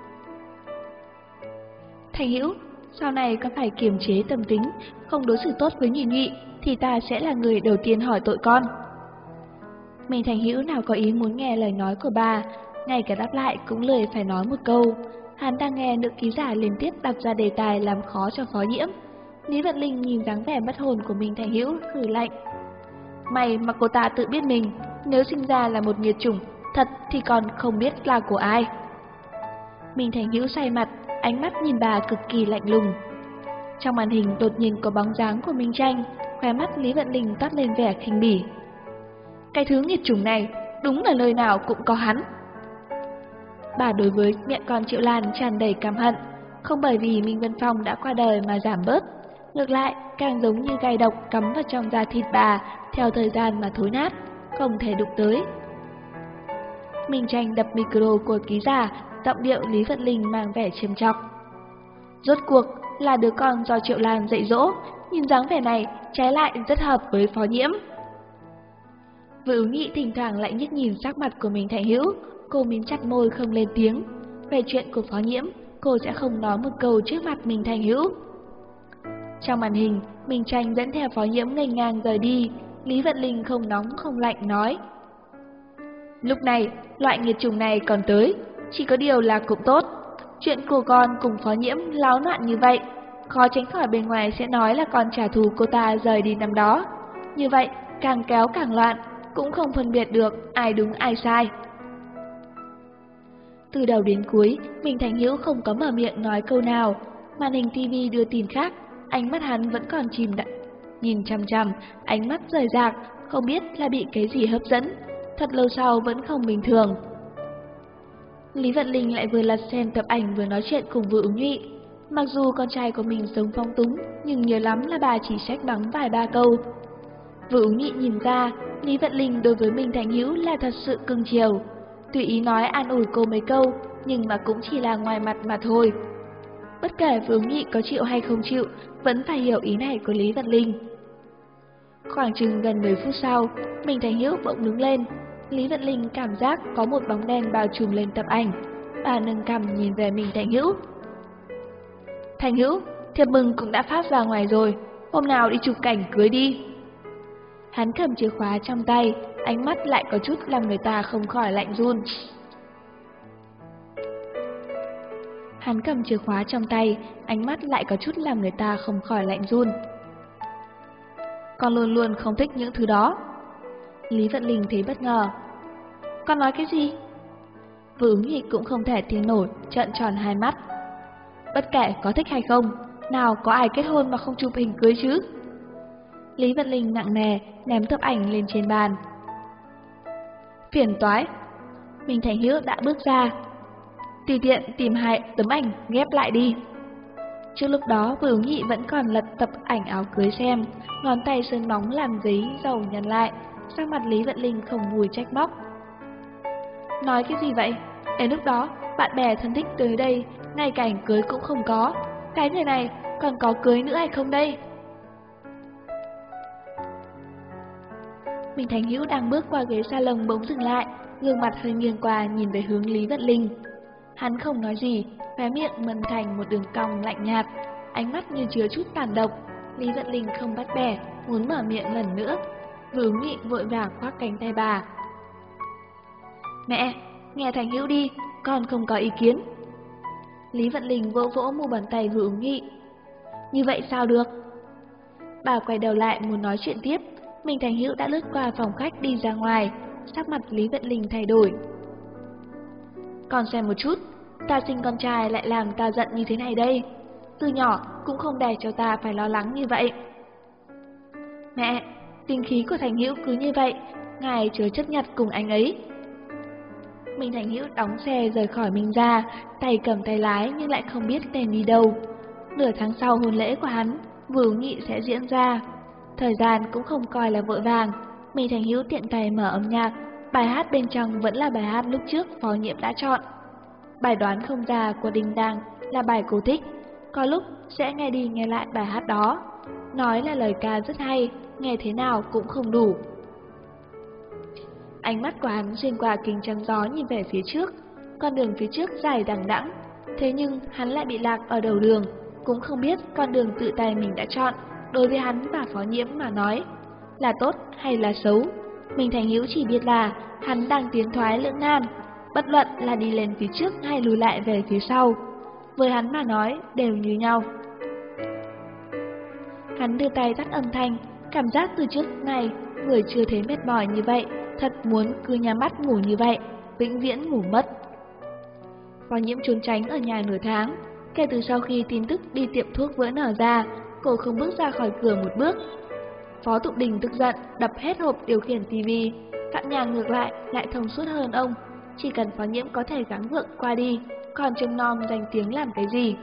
Speaker 1: Thành Hữu, sau này con phải kiềm chế tâm tính, không đối xử tốt với Nghị thì ta sẽ là người đầu tiên hỏi tội con. Minh Thành Hữu nào có ý muốn nghe lời nói của bà, ngay cả đáp lại cũng lười phải nói một câu. Hắn đang nghe nữ ký giả liên tiếp đặt ra đề tài làm khó cho Phó Nhiễm. Lý Vận Linh nhìn dáng vẻ mất hồn của Minh Thành Hữu cười lạnh. May mà cô ta tự biết mình, nếu sinh ra là một nghiệt chủng, thật thì còn không biết là của ai. Minh Thành Hữu say mặt, ánh mắt nhìn bà cực kỳ lạnh lùng. Trong màn hình đột nhiên có bóng dáng của Minh Tranh, khóe mắt Lý Vận Linh toát lên vẻ khinh bỉ. Cái thứ nghiệt chủng này, đúng là nơi nào cũng có hắn. Bà đối với mẹ con Triệu Lan tràn đầy căm hận, không bởi vì Minh Vân Phong đã qua đời mà giảm bớt, ngược lại càng giống như gai độc cắm vào trong da thịt bà theo thời gian mà thối nát, không thể đụng tới. Minh Tranh đập micro của ký giả, giọng điệu Lý Vận Linh mang vẻ trầm trọng. Rốt cuộc là đứa con do Triệu Lan dạy dỗ, nhìn dáng vẻ này trái lại rất hợp với Phó Nhiễm. Vừa Ứng Nhị thỉnh thoảng lại nhếch nhìn sắc mặt của Minh Thành Hữu, cô mím chặt môi không lên tiếng. Về chuyện của Phó Nhiễm, cô sẽ không nói một câu trước mặt Minh Thành Hữu. Trong màn hình, Minh Tranh dẫn theo Phó Nhiễm nghênh ngang rời đi. Lý Vận Linh không nóng không lạnh nói: lúc này, loại nghiệt chủng này còn tới, chỉ có điều là cũng tốt. Chuyện của con cùng Phó Nhiễm láo loạn như vậy, khó tránh khỏi bên ngoài sẽ nói là con trả thù cô ta rời đi năm đó. Như vậy, càng kéo càng loạn, cũng không phân biệt được ai đúng ai sai. Từ đầu đến cuối, Minh Thành Hữu không có mở miệng nói câu nào. Màn hình TV đưa tin khác, ánh mắt hắn vẫn còn chìm đậm, nhìn chằm chằm, ánh mắt rời rạc, không biết là bị cái gì hấp dẫn. Thật lâu sau vẫn không bình thường. Lý Vận Linh lại vừa lật xem tập ảnh vừa nói chuyện cùng Vừa Ứng Nhị. Mặc dù con trai của mình sống phong túng, nhưng nhiều lắm là bà chỉ trách mắng vài ba câu. Vừa Ứng Nhị nhìn ra, Lý Vận Linh đối với Minh Thành Hữu là thật sự cưng chiều. Tùy ý nói an ủi cô mấy câu, nhưng mà cũng chỉ là ngoài mặt mà thôi. Bất kể Vừa Ứng Nhị có chịu hay không chịu, vẫn phải hiểu ý này của Lý Vận Linh. Khoảng chừng gần 10 phút sau, Minh Thành Hữu bỗng đứng lên. Lý Vận Linh cảm giác có một bóng đen bao trùm lên tập ảnh. Bà nâng cằm nhìn về Minh Thành Hữu. Thành Hữu, thiệp mừng cũng đã phát ra ngoài rồi, hôm nào đi chụp cảnh cưới đi. Hắn cầm chìa khóa trong tay, ánh mắt lại có chút làm người ta không khỏi lạnh run. Hắn cầm chìa khóa trong tay, ánh mắt lại có chút làm người ta không khỏi lạnh run. Con luôn luôn không thích những thứ đó. Lý Vận Linh thấy bất ngờ. Con nói cái gì? Vừa Ứng Nhị cũng không thể tin nổi, trợn tròn hai mắt. Bất kể có thích hay không, nào có ai kết hôn mà không chụp hình cưới chứ? Lý Vận Linh nặng nề ném tập ảnh lên trên bàn. Phiền toái. Minh Thành Hữu đã bước ra. Tùy tiện tìm hai tấm ảnh ghép lại đi. Trước lúc đó Vừa Ứng Nhị vẫn còn lật tập ảnh áo cưới xem, ngón tay sơn bóng làm giấy dầu nhăn lại, sắc mặt Lý Vận Linh không vui trách móc. Nói cái gì vậy? Đến lúc đó, bạn bè thân thích tới đây, ngay cả ảnh cưới cũng không có. Cái người này còn có cưới nữa hay không đây? Minh Thành Hữu đang bước qua ghế salon bỗng dừng lại, gương mặt hơi nghiêng qua nhìn về hướng Lý Vận Linh. Hắn không nói gì, khóe miệng mân thành một đường cong lạnh nhạt, ánh mắt như chứa chút tàn độc. Lý Vận Linh không bắt bẻ, muốn mở miệng lần nữa. Vừa Ứng Nhị vội vàng khoác cánh tay bà. Mẹ, nghe Thành Hữu đi, con không có ý kiến. Lý Vận Linh vỗ vỗ mu bàn tay Vừa Ứng Nhị. Như vậy sao được? Bà quay đầu lại muốn nói chuyện tiếp, Minh Thành Hữu đã lướt qua phòng khách đi ra ngoài, sắc mặt Lý Vận Linh thay đổi. Con xem một chút, ta sinh con trai lại làm ta giận như thế này đây. Từ nhỏ cũng không để cho ta phải lo lắng như vậy. Mẹ, tính khí của Thành Hữu cứ như vậy, ngài chớ chấp nhặt cùng anh ấy. Minh Thành Hữu đóng xe rời khỏi Minh gia, tay cầm tay lái nhưng lại không biết tên đi đâu. Nửa tháng sau hôn lễ của hắn, Vừa Ứng Nhị sẽ diễn ra. Thời gian cũng không coi là vội vàng, Minh Thành Hữu tiện tay mở âm nhạc, bài hát bên trong vẫn là bài hát lúc trước Phó Nhiễm đã chọn. Bài đoán không ra của Đinh Đăng là bài cô thích, có lúc sẽ nghe đi nghe lại bài hát đó. Nói là lời ca rất hay, nghe thế nào cũng không đủ. Ánh mắt của hắn xuyên qua kính chắn gió nhìn về phía trước, con đường phía trước dài đằng đẵng, thế nhưng hắn lại bị lạc ở đầu đường, cũng không biết con đường tự tay mình đã chọn đối với hắn và Phó Nhiễm mà nói là tốt hay là xấu. Minh Thành Hữu chỉ biết là hắn đang tiến thoái lưỡng nan, bất luận là đi lên phía trước hay lùi lại về phía sau, với hắn mà nói đều như nhau. Hắn đưa tay tắt âm thanh, cảm giác từ trước này người chưa thấy mệt mỏi như vậy, thật muốn cứ nhắm mắt ngủ như vậy, vĩnh viễn ngủ mất. Phó Nhiễm trốn tránh ở nhà nửa tháng, kể từ sau khi tin tức đi tiệm thuốc vỡ nở ra, cô không bước ra khỏi cửa một bước. Phó Tụng Đình tức giận, đập hết hộp điều khiển tivi. Phạm Nhàn ngược lại thông suốt hơn ông, chỉ cần Phó Nhiễm có thể gắng gượng qua đi, còn trông nom danh tiếng làm cái gì.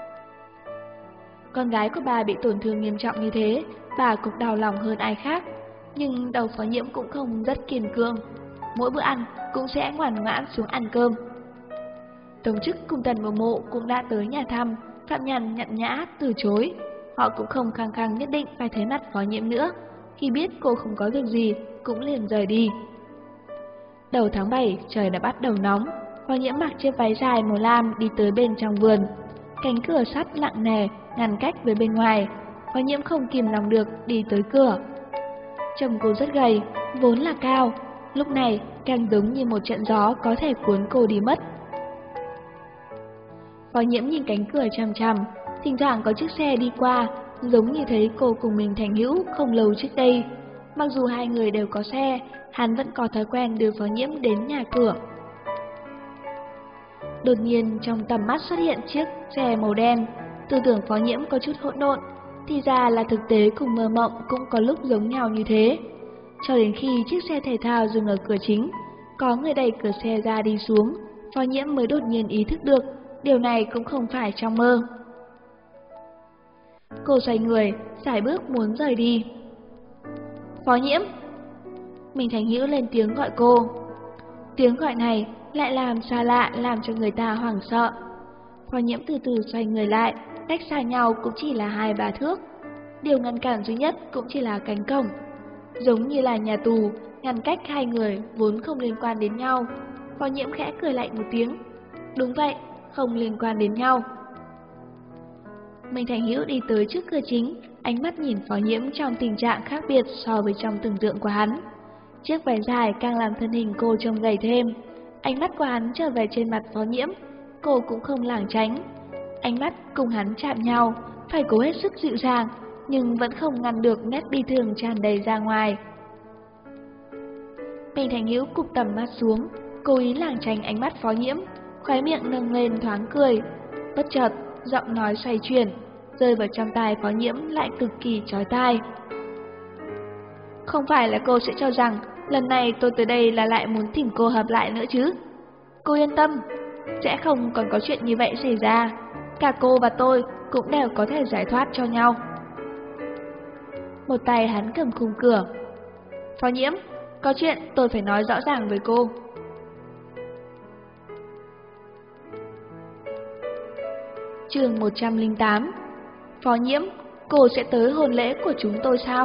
Speaker 1: Con gái của bà bị tổn thương nghiêm trọng như thế, bà cũng đau lòng hơn ai khác, nhưng đầu Phó Nhiễm cũng không rất kiên cường, mỗi bữa ăn cũng sẽ ngoan ngoãn xuống ăn cơm. Tống Chức cùng Tần Mộ Mộ cũng đã tới nhà thăm, Phạm Nhàn nhặn nhã từ chối. Họ cũng không khăng khăng nhất định phải thấy mặt Phó Nhiễm nữa, khi biết cô không có việc gì, cũng liền rời đi. Đầu tháng 7, trời đã bắt đầu nóng. Phó Nhiễm mặc chiếc váy dài màu lam đi tới bên trong vườn. Cánh cửa sắt nặng nề ngăn cách với bên ngoài. Phó Nhiễm không kìm lòng được đi tới cửa. Trông cô rất gầy, vốn là cao, lúc này càng giống như một trận gió có thể cuốn cô đi mất. Phó Nhiễm nhìn cánh cửa chằm chằm, thỉnh thoảng có chiếc xe đi qua, giống như thấy cô cùng mình Thành Hữu không lâu trước đây. Mặc dù hai người đều có xe, hắn vẫn có thói quen đưa Phó Nhiễm đến nhà cửa. Đột nhiên trong tầm mắt xuất hiện chiếc xe màu đen, tư tưởng Phó Nhiễm có chút hỗn độn, thì ra là thực tế cùng mơ mộng cũng có lúc giống nhau như thế. Cho đến khi chiếc xe thể thao dừng ở cửa chính, có người đẩy cửa xe ra đi xuống, Phó Nhiễm mới đột nhiên ý thức được, điều này cũng không phải trong mơ. Cô xoay người, sải bước muốn rời đi. Phó Nhiễm! Mình Thành Hữu lên tiếng gọi cô. Tiếng gọi này lại làm xa lạ, làm cho người ta hoảng sợ. Phó Nhiễm từ từ xoay người lại, cách xa nhau cũng chỉ là 2-3 thước. Điều ngăn cản duy nhất cũng chỉ là cánh cổng. Giống như là nhà tù, ngăn cách hai người vốn không liên quan đến nhau. Phó Nhiễm khẽ cười lạnh một tiếng. Đúng vậy, không liên quan đến nhau. Mình Thành Hữu đi tới trước cửa chính, ánh mắt nhìn Phó Nhiễm trong tình trạng khác biệt so với trong tưởng tượng của hắn. Chiếc váy dài càng làm thân hình cô trông gầy thêm. Ánh mắt của hắn trở về trên mặt Phó Nhiễm, cô cũng không lảng tránh. Ánh mắt cùng hắn chạm nhau, phải cố hết sức dịu dàng, nhưng vẫn không ngăn được nét bi thương tràn đầy ra ngoài. Mình Thành Hữu cụp tầm mắt xuống, cố ý lảng tránh ánh mắt Phó Nhiễm, khóe miệng nâng lên thoáng cười. Bất chợt, giọng nói xoay chuyển, rơi vào trong tai Phó Nhiễm lại cực kỳ chói tai. Không phải là cô sẽ cho rằng lần này tôi tới đây là lại muốn thỉnh cô hợp lại nữa chứ? Cô yên tâm, sẽ không còn có chuyện như vậy xảy ra. Cả cô và tôi cũng đều có thể giải thoát cho nhau. Một tay hắn cầm khung cửa. Phó Nhiễm, có chuyện tôi phải nói rõ ràng với cô. Chương 108. Phó Nhiễm, cô sẽ tới hôn lễ của chúng tôi sao?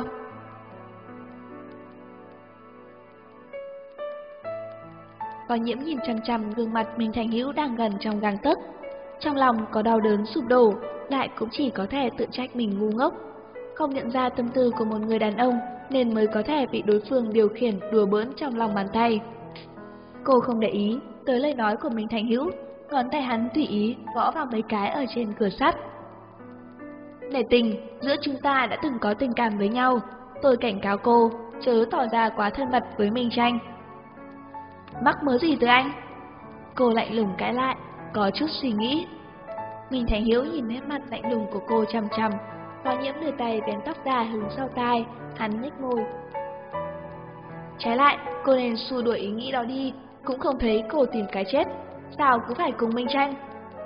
Speaker 1: Phó Nhiễm nhìn chằm chằm gương mặt mình Thành Hữu đang gần trong gang tấc. Trong lòng có đau đớn sụp đổ, lại cũng chỉ có thể tự trách mình ngu ngốc. Không nhận ra tâm tư của một người đàn ông nên mới có thể bị đối phương điều khiển đùa bỡn trong lòng bàn tay. Cô không để ý tới lời nói của mình Thành Hữu, ngón tay hắn tùy ý gõ vào mấy cái ở trên cửa sắt. Nể tình, giữa chúng ta đã từng có tình cảm với nhau, tôi cảnh cáo cô, chớ tỏ ra quá thân mật với Minh Tranh. Mắc mớ gì tới anh? Cô lạnh lùng cãi lại, có chút suy nghĩ. Minh Thành Hữu nhìn nét mặt lạnh lùng của cô chằm chằm, Phó Nhiễm đưa tay vén tóc dài hướng sau tai, hắn nhếch môi. Trái lại, cô nên xua đuổi ý nghĩ đó đi, cũng không thấy cô tìm cái chết, sao cứ phải cùng Minh Tranh?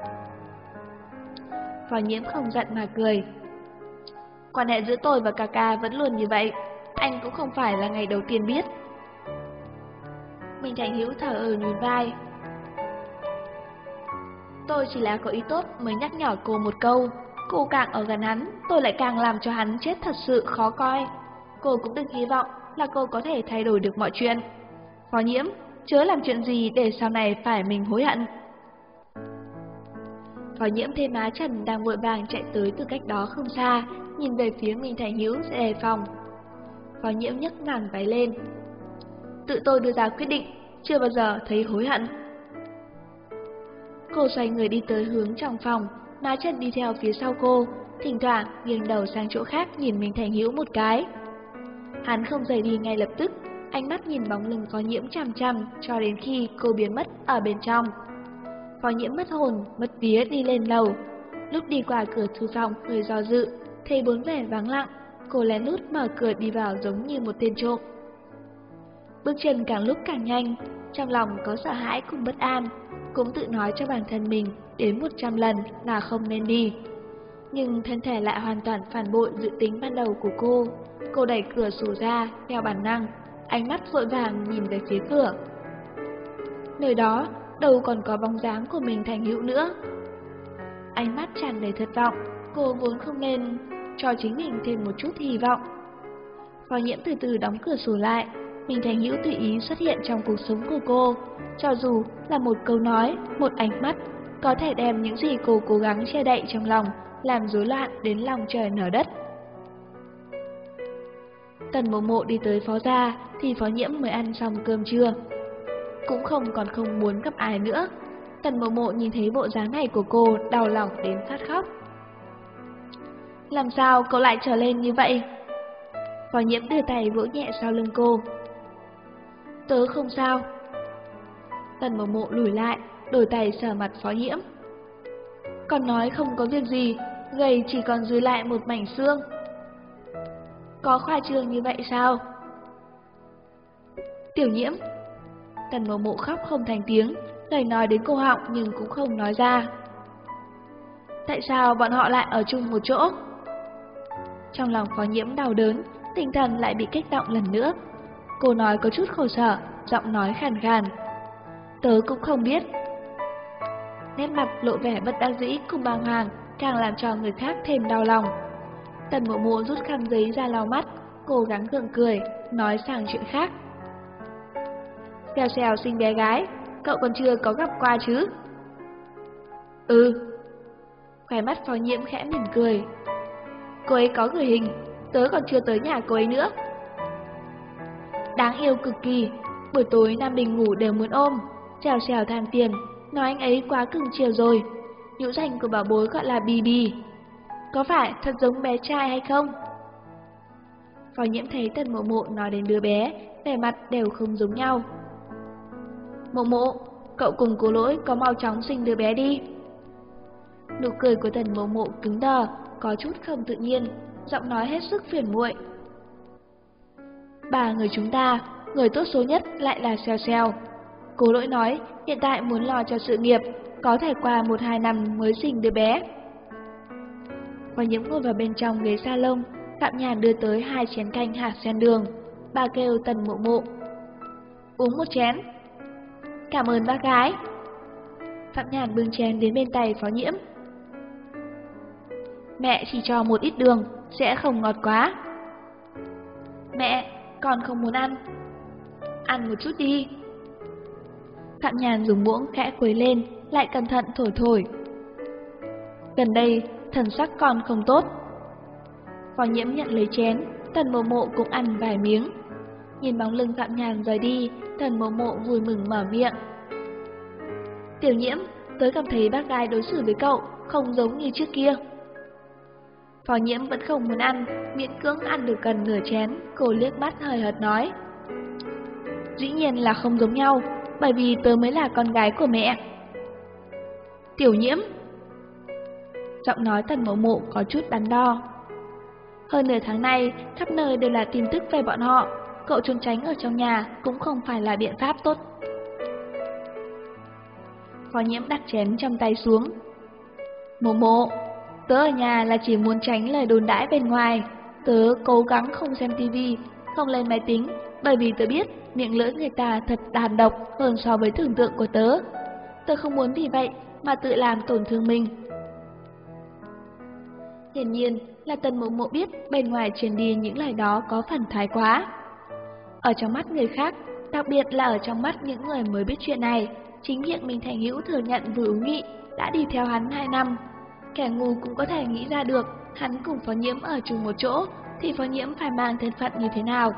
Speaker 1: Phó Nhiễm không giận mà cười. Quan hệ giữa tôi và Kaka vẫn luôn như vậy, anh cũng không phải là ngày đầu tiên biết. Minh Thành Hữu thở nhún vai. Tôi chỉ là có ý tốt mới nhắc nhở cô một câu. Cô càng ở gần hắn, tôi lại càng làm cho hắn chết thật sự khó coi. Cô cũng đừng hy vọng là cô có thể thay đổi được mọi chuyện. Phó Nhiễm, chớ làm chuyện gì để sau này phải mình hối hận. Phó Nhiễm thêm má Trần đang vội vàng chạy tới từ cách đó không xa, nhìn về phía Minh Thành Hữu sẽ đề phòng. Phó Nhiễm nhấc màn váy lên. Tự tôi đưa ra quyết định, chưa bao giờ thấy hối hận. Cô xoay người đi tới hướng trong phòng, má Trần đi theo phía sau cô, thỉnh thoảng nghiêng đầu sang chỗ khác nhìn Minh Thành Hữu một cái. Hắn không rời đi ngay lập tức, ánh mắt nhìn bóng lưng Phó Nhiễm chằm chằm cho đến khi cô biến mất ở bên trong. Phó Nhiễm mất hồn, mất vía đi lên lầu. Lúc đi qua cửa thư phòng hơi do dự, thấy bốn vẻ vắng lặng, cô lén lút mở cửa đi vào giống như một tên trộm. Bước chân càng lúc càng nhanh, trong lòng có sợ hãi cùng bất an, cũng tự nói cho bản thân mình đến 100 lần là không nên đi. Nhưng thân thể lại hoàn toàn phản bội dự tính ban đầu của cô. Cô đẩy cửa sổ ra theo bản năng, ánh mắt vội vàng nhìn về phía cửa. Nơi đó đâu còn có bóng dáng của mình Thành Hữu nữa. Ánh mắt tràn đầy thất vọng, cô vốn không nên cho chính mình thêm một chút hy vọng. Phó Nhiễm từ từ đóng cửa sổ lại. Minh Thành Hữu tùy ý xuất hiện trong cuộc sống của cô. Cho dù là một câu nói, một ánh mắt, có thể đem những gì cô cố gắng che đậy trong lòng, làm rối loạn đến lòng trời nở đất. Tần Mộ Mộ đi tới Phó gia thì Phó Nhiễm mới ăn xong cơm trưa. Cũng không muốn gặp ai nữa. Tần Mộ Mộ nhìn thấy bộ dáng này của cô, đau lòng đến phát khóc. Làm sao cậu lại trở lên như vậy? Phó Nhiễm đưa tay vỗ nhẹ sau lưng cô. Tớ không sao. Tần Mộ Mộ lùi lại, đổi tay sờ mặt Phó Nhiễm. Còn nói không có việc gì, gầy chỉ còn dư lại một mảnh xương. Có khoa trương như vậy sao? Tiểu Nhiễm. Tần Mộ Mộ khóc không thành tiếng, lời nói đến cổ họng nhưng cũng không nói ra. Tại sao bọn họ lại ở chung một chỗ? Trong lòng Phó Nhiễm đau đớn, tinh thần lại bị kích động lần nữa. Cô nói có chút khổ sở, giọng nói khàn khàn. Tớ cũng không biết. Nét mặt lộ vẻ bất đắc dĩ cùng bàng hoàng, càng làm cho người khác thêm đau lòng. Tần Mộ Mộ rút khăn giấy ra lau mắt, cố gắng gượng cười, nói sang chuyện khác. Xèo xèo sinh bé gái, cậu còn chưa có gặp qua chứ? Ừ. Khóe mắt Phó Nhiễm khẽ mỉm cười. Cô ấy có gửi hình, tớ còn chưa tới nhà cô ấy nữa. Đáng yêu cực kỳ, buổi tối Nam Bình ngủ đều muốn ôm. Xèo xèo than phiền, nói anh ấy quá cưng chiều rồi. Nhũ danh của bảo bối gọi là Bì Bì. Có phải thật giống bé trai hay không? Phó Nhiễm thấy Tần Mộ Mộ nói đến đứa bé, vẻ mặt đều không giống nhau. Mộ Mộ, cậu cùng Cố Lỗi có mau chóng sinh đứa bé đi. Nụ cười của Tần Mộ Mộ cứng đờ, có chút không tự nhiên, giọng nói hết sức phiền muội. Ba người chúng ta, người tốt số nhất lại là Xèo Xèo. Cố Lỗi nói hiện tại muốn lo cho sự nghiệp, có thể qua 1-2 năm mới sinh đứa bé. Phó Nhiễm ngồi vào bên trong ghế salon, Phạm Nhàn đưa tới 2 chén canh hạt sen đường. Bà kêu Tần Mộ Mộ. Uống một chén. Cảm ơn bác gái. Phạm Nhàn bưng chén đến bên tay Phó Nhiễm. Mẹ chỉ cho một ít đường, sẽ không ngọt quá. Mẹ, con không muốn ăn. Ăn một chút đi. Phạm Nhàn dùng muỗng khẽ quấy lên, lại cẩn thận thổi thổi. Gần đây, thần sắc con không tốt. Phó Nhiễm nhận lấy chén, Tần Mộ Mộ cũng ăn vài miếng. Nhìn bóng lưng Phạm Nhàn rời đi, Tần Mộ Mộ vui mừng mở miệng. Tiểu Nhiễm, tớ cảm thấy bác gái đối xử với cậu không giống như trước kia. Phó Nhiễm vẫn không muốn ăn, miễn cưỡng ăn được gần nửa chén, cô liếc mắt hời hợt nói. Dĩ nhiên là không giống nhau, bởi vì tớ mới là con gái của mẹ. Tiểu Nhiễm. Giọng nói Tần Mộ Mộ có chút đắn đo. Hơn nửa tháng nay, khắp nơi đều là tin tức về bọn họ, cậu trốn tránh ở trong nhà cũng không phải là biện pháp tốt. Phó Nhiễm đặt chén trong tay xuống. Mộ Mộ, tớ ở nhà là chỉ muốn tránh lời đồn đãi bên ngoài. Tớ cố gắng không xem tivi, không lên máy tính, bởi vì tớ biết miệng lưỡi người ta thật tàn độc hơn so với tưởng tượng của tớ. Tớ không muốn vì vậy mà tự làm tổn thương mình. Hiển nhiên là Tần Mộ Mộ biết bên ngoài truyền đi những lời đó có phần thái quá. Ở trong mắt người khác, đặc biệt là ở trong mắt những người mới biết chuyện này, chính miệng Minh Thành Hữu thừa nhận Vừa Ứng Nghị đã đi theo hắn 2 năm. Kẻ ngu cũng có thể nghĩ ra được hắn cùng Phó Nhiễm ở chung một chỗ thì Phó Nhiễm phải mang thân phận như thế nào.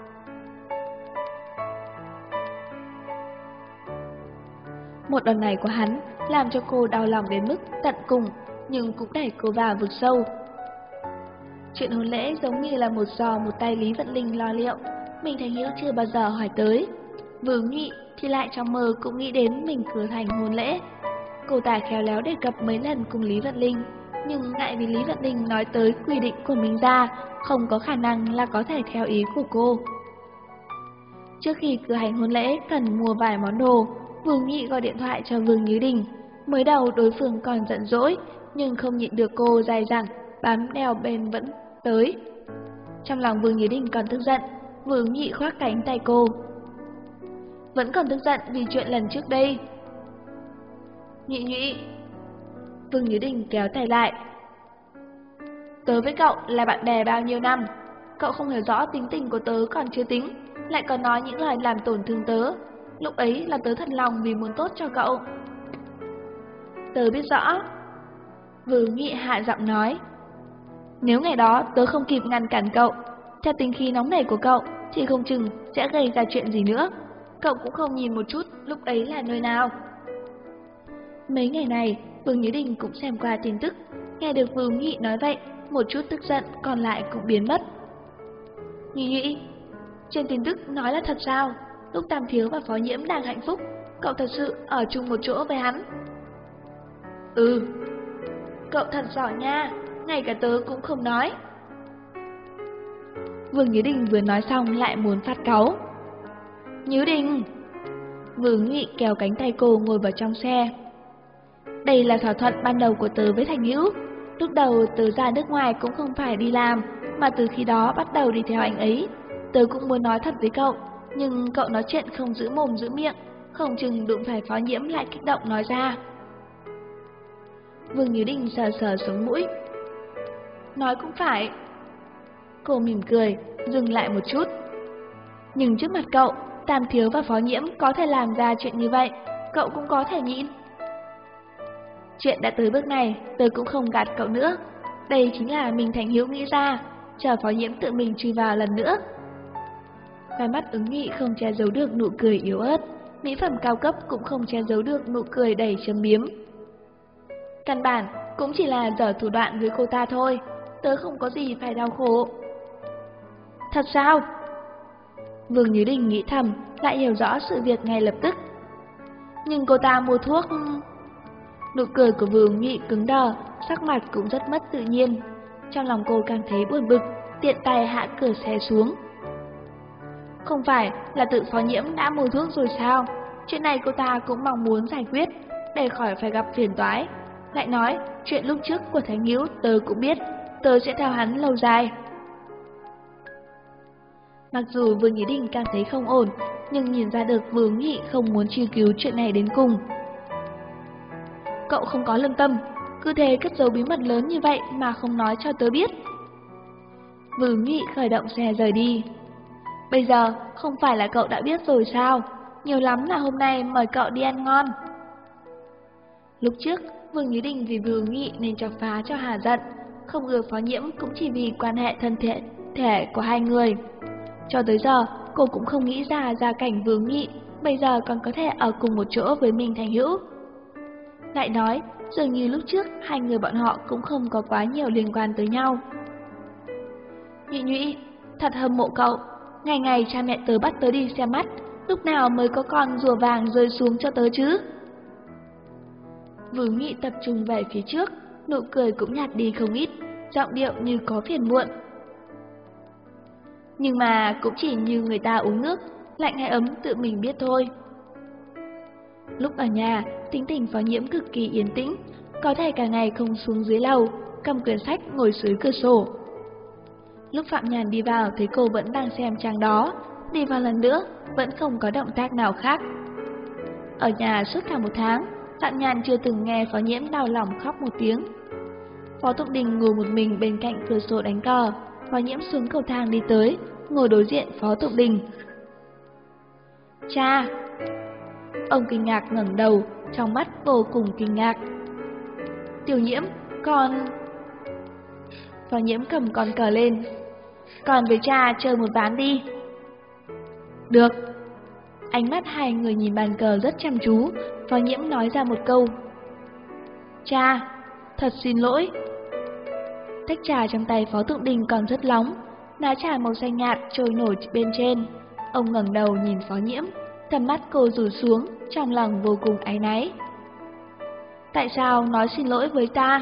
Speaker 1: Một đòn này của hắn làm cho cô đau lòng đến mức tận cùng, nhưng cũng đẩy cô vào vực sâu. Chuyện hôn lễ giống như là một tay Lý Vận Linh lo liệu, Minh Thành Hữu chưa bao giờ hỏi tới. Vừa Ứng Nghị thì lại trong mơ cũng nghĩ đến mình cử hành hôn lễ. Cô ta khéo léo đề cập mấy lần cùng Lý Vận Linh, nhưng ngại vì Lý Vận Linh nói tới quy định của mình ra, không có khả năng là có thể theo ý của cô. Trước khi cử hành hôn lễ cần mua vài món đồ, Vương Nghị gọi điện thoại cho Vương Như Đình. Mới đầu đối phương còn giận dỗi, nhưng không nhịn được cô dai dẳng, bám đeo bên vẫn tới. Trong lòng Vương Như Đình còn tức giận, Vương Nghị khoác cánh tay cô. Vẫn còn tức giận vì chuyện lần trước đây. Nhị nhị. Vương Như Đình kéo tay lại. Tớ với cậu là bạn bè bao nhiêu năm, cậu không hiểu rõ tính tình của tớ còn chưa tính, lại còn nói những lời làm tổn thương tớ. Lúc ấy là tớ thật lòng vì muốn tốt cho cậu. Tớ biết rõ. Vương Nghị hạ giọng nói. Nếu ngày đó tớ không kịp ngăn cản cậu, theo tính khí nóng nảy của cậu thì không chừng sẽ gây ra chuyện gì nữa. Cậu cũng không nhìn một chút lúc ấy là nơi nào. Mấy ngày này, Vương Như Đình cũng xem qua tin tức, nghe được Vương Nghị nói vậy, một chút tức giận còn lại cũng biến mất. Nghị, trên tin tức nói là thật sao? Lúc Tam Thiếu và Phó Nhiễm đang hạnh phúc, cậu thật sự ở chung một chỗ với hắn? Ừ. Cậu thật giỏi nha, ngay cả tớ cũng không nói. Vương Như Đình vừa nói xong lại muốn phát cáu. Như Đình! Vương Nghị kéo cánh tay cô ngồi vào trong xe. Đây là thỏa thuận ban đầu của tớ với Thành Hữu. Lúc đầu tớ ra nước ngoài cũng không phải đi làm, mà từ khi đó bắt đầu đi theo anh ấy. Tớ cũng muốn nói thật với cậu, nhưng cậu nói chuyện không giữ mồm giữ miệng, không chừng đụng phải Phó Nhiễm lại kích động nói ra. Vương Như Đình sờ sờ sống mũi. Nói cũng phải. Cô mỉm cười, dừng lại một chút. Nhưng trước mặt cậu, Tam Thiếu và Phó Nhiễm có thể làm ra chuyện như vậy, cậu cũng có thể nhịn. Chuyện đã tới bước này, tớ cũng không gạt cậu nữa. Đây chính là mình Thành Hữu nghĩ ra, chờ Phó Nhiễm tự mình truy vào lần nữa. Khóe mắt Ứng Nghị không che giấu được nụ cười yếu ớt, mỹ phẩm cao cấp cũng không che giấu được nụ cười đầy châm biếm. Căn bản cũng chỉ là dở thủ đoạn với cô ta thôi, tớ không có gì phải đau khổ. Thật sao? Vương Như Đình nghĩ thầm, lại hiểu rõ sự việc ngay lập tức. Nhưng cô ta mua thuốc... Nụ cười của Vương Nghị cứng đờ, sắc mặt cũng rất mất tự nhiên. Trong lòng cô cảm thấy buồn bực, tiện tay hạ cửa xe xuống. Không phải là tự Phó Nhiễm đã mua thuốc rồi sao? Chuyện này cô ta cũng mong muốn giải quyết, để khỏi phải gặp phiền toái. Lại nói, chuyện lúc trước của Thành Hữu tớ cũng biết, tớ sẽ theo hắn lâu dài. Mặc dù Vương Như Đình cảm thấy không ổn, nhưng nhìn ra được Vương Nghị không muốn truy cứu chuyện này đến cùng. Cậu không có lương tâm, cứ thế cất giấu bí mật lớn như vậy mà không nói cho tớ biết. Vương Nghị khởi động xe rời đi. Bây giờ không phải là cậu đã biết rồi sao? Nhiều lắm là hôm nay mời cậu đi ăn ngon. Lúc trước, Vương Như Đình vì Vương Nghị nên chọc phá cho hà giận, không ưa Phó Nhiễm cũng chỉ vì quan hệ thân thể của hai người. Cho tới giờ, cô cũng không nghĩ ra gia cảnh Vương Nghị bây giờ còn có thể ở cùng một chỗ với mình Thành Hữu. Lại nói, dường như lúc trước hai người bọn họ cũng không có quá nhiều liên quan tới nhau. Nhụy Nhụy, thật hâm mộ cậu, ngày ngày cha mẹ tớ bắt tớ đi xem mắt, lúc nào mới có con rùa vàng rơi xuống cho tớ chứ? Vương Nghị tập trung về phía trước, nụ cười cũng nhạt đi không ít, giọng điệu như có phiền muộn. Nhưng mà cũng chỉ như người ta uống nước, lạnh hay ấm tự mình biết thôi. Lúc ở nhà, tính tình Phó Nhiễm cực kỳ yên tĩnh, có thể cả ngày không xuống dưới lầu, cầm quyển sách ngồi dưới cửa sổ. Lúc Phạm Nhàn đi vào thấy cô vẫn đang xem trang đó, đi vào lần nữa vẫn không có động tác nào khác. Ở nhà suốt cả một tháng, Phạm Nhàn chưa từng nghe Phó Nhiễm đau lòng khóc một tiếng. Phó Tụng Đình ngồi một mình bên cạnh cửa sổ đánh cờ, Phó Nhiễm xuống cầu thang đi tới, ngồi đối diện Phó Tụng Đình. Cha! Ông kinh ngạc ngẩng đầu, trong mắt vô cùng kinh ngạc. Tiểu Nhiễm, con... Phó Nhiễm cầm con cờ lên. Con với cha chơi một ván đi. Được. Ánh mắt hai người nhìn bàn cờ rất chăm chú, Phó Nhiễm nói ra một câu. Cha, thật xin lỗi. Tách trà trong tay Phó Tụng Đình còn rất nóng, lá trà màu xanh nhạt trôi nổi bên trên. Ông ngẩng đầu nhìn Phó Nhiễm, tầm mắt cô rủ xuống, trong lòng vô cùng áy náy. Tại sao nói xin lỗi với ta?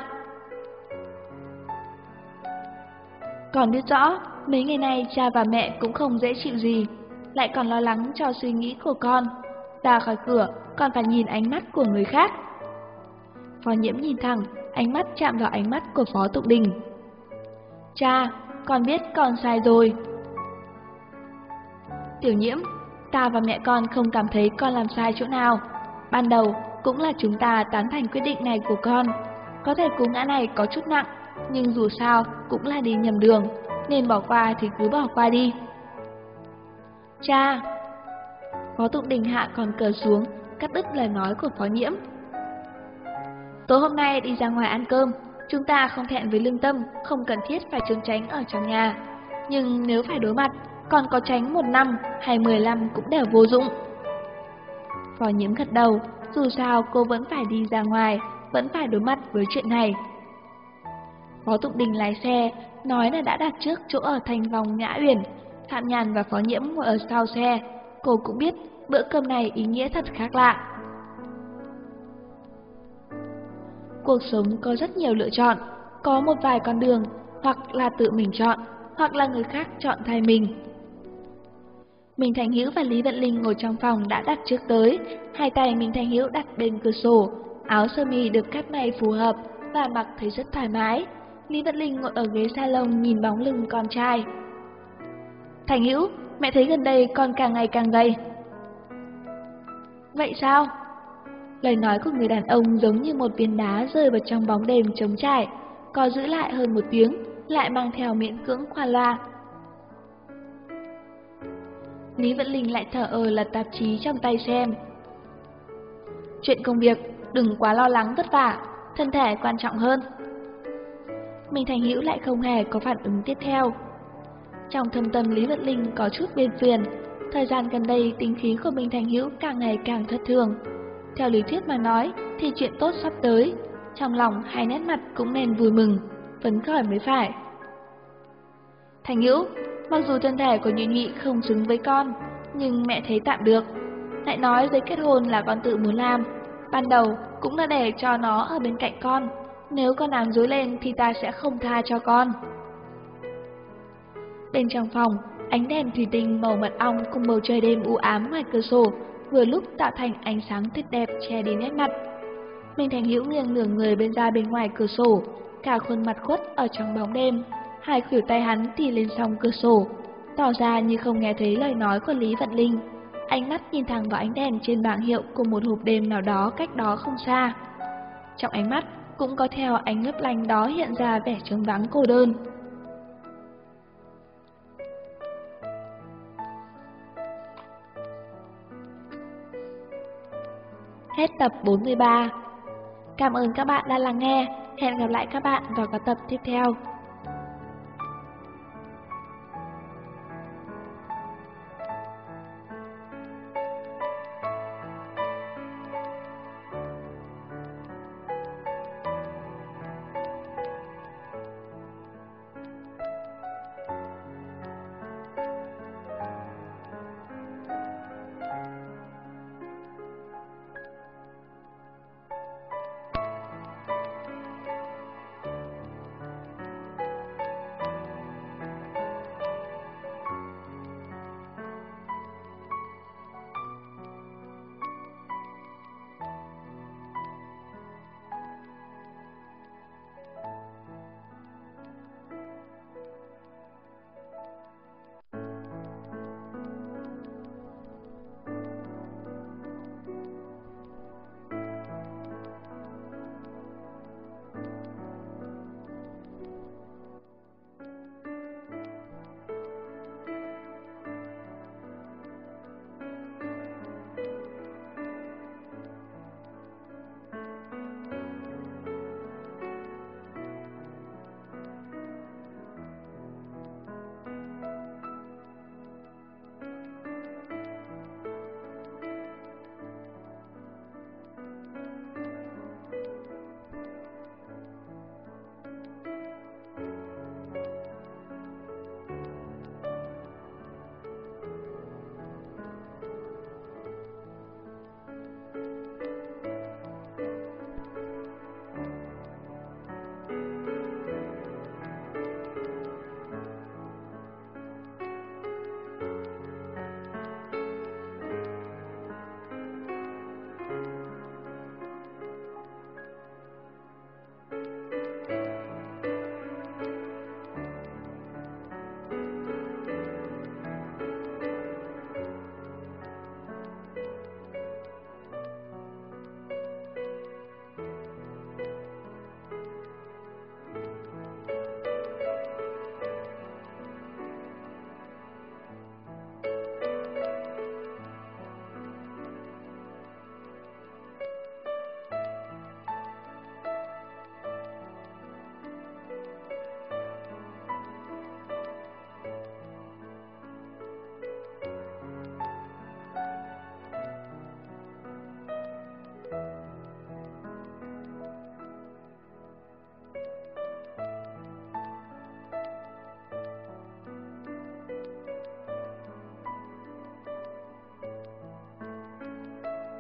Speaker 1: Con biết rõ, mấy ngày nay cha và mẹ cũng không dễ chịu gì, lại còn lo lắng cho suy nghĩ của con. Ra khỏi cửa, còn phải nhìn ánh mắt của người khác. Phó Nhiễm nhìn thẳng, ánh mắt chạm vào ánh mắt của Phó Tụng Đình. Cha, con biết con sai rồi. Tiểu Nhiễm, ta và mẹ con không cảm thấy con làm sai chỗ nào. Ban đầu cũng là chúng ta tán thành quyết định này của con. Có thể cú ngã này có chút nặng, nhưng dù sao cũng là đi nhầm đường. nên bỏ qua thì cứ bỏ qua đi. Cha! Phó Tục Đình hạ con cờ xuống, cắt đứt lời nói của Phó Nhiễm. Tối hôm nay đi ra ngoài ăn cơm, chúng ta không thẹn với lương tâm, không cần thiết phải trốn tránh ở trong nhà. Nhưng nếu phải đối mặt, còn có tránh 1 năm hay 10 năm cũng đều vô dụng. Phó Nhiễm gật đầu, dù sao cô vẫn phải đi ra ngoài, vẫn phải đối mặt với chuyện này. Phó Tục Đình lái xe, nói là đã đặt trước chỗ ở thành vòng Nhã Uyển. Phạm Nhàn và Phó Nhiễm ngồi ở sau xe. Cô cũng biết bữa cơm này ý nghĩa thật khác lạ. Cuộc sống có rất nhiều lựa chọn, có một vài con đường, hoặc là tự mình chọn, hoặc là người khác chọn thay mình. Minh Thành Hữu và Lý Vận Linh ngồi trong phòng đã đặt trước tới, hai tay Minh Thành Hữu đặt bên cửa sổ, áo sơ mi được cắt may phù hợp và mặc thấy rất thoải mái. Lý Vận Linh ngồi ở ghế salon nhìn bóng lưng con trai. Thành Hữu, mẹ thấy gần đây con càng ngày càng gầy. Vậy sao? Lời nói của người đàn ông giống như một viên đá rơi vào trong bóng đêm trống trải, có giữ lại hơn 1 tiếng, lại mang theo miễn cưỡng qua loa. Lý Vận Linh lại thở lật tạp chí trong tay xem. Chuyện công việc, đừng quá lo lắng vất vả, thân thể quan trọng hơn. Minh Thành Hữu lại không hề có phản ứng tiếp theo. Trong thâm tâm Lý Vận Linh có chút bên phiền, thời gian gần đây tính khí của Minh Thành Hữu càng ngày càng thất thường. Theo lý thuyết mà nói thì chuyện tốt sắp tới, trong lòng hai nét mặt cũng nên vui mừng, phấn khởi mới phải. Thành Hữu, mặc dù thân thể của Nhụy Nhụy không xứng với con, nhưng mẹ thấy tạm được. Lại nói giấy kết hôn là con tự muốn làm, ban đầu cũng là để cho nó ở bên cạnh con, nếu con làm dối lên thì ta sẽ không tha cho con. Bên trong phòng, ánh đèn thủy tinh màu mật ong cùng bầu trời đêm u ám ngoài cửa sổ vừa lúc tạo thành ánh sáng tuyệt đẹp che đi nét mặt. Minh Thành Hữu nghiêng nửa người bên ra bên ngoài cửa sổ, cả khuôn mặt khuất ở trong bóng đêm, hai khuỷu tay hắn tì lên song cửa sổ, tỏ ra như không nghe thấy lời nói của Lý Vận Linh. Ánh mắt nhìn thẳng vào ánh đèn trên bảng hiệu của một hộp đêm nào đó cách đó không xa. Trong ánh mắt cũng có theo ánh lấp lánh đó hiện ra vẻ trống vắng cô đơn. Hết tập 43. Cảm ơn các bạn đã lắng nghe. Hẹn gặp lại các bạn vào các tập tiếp theo.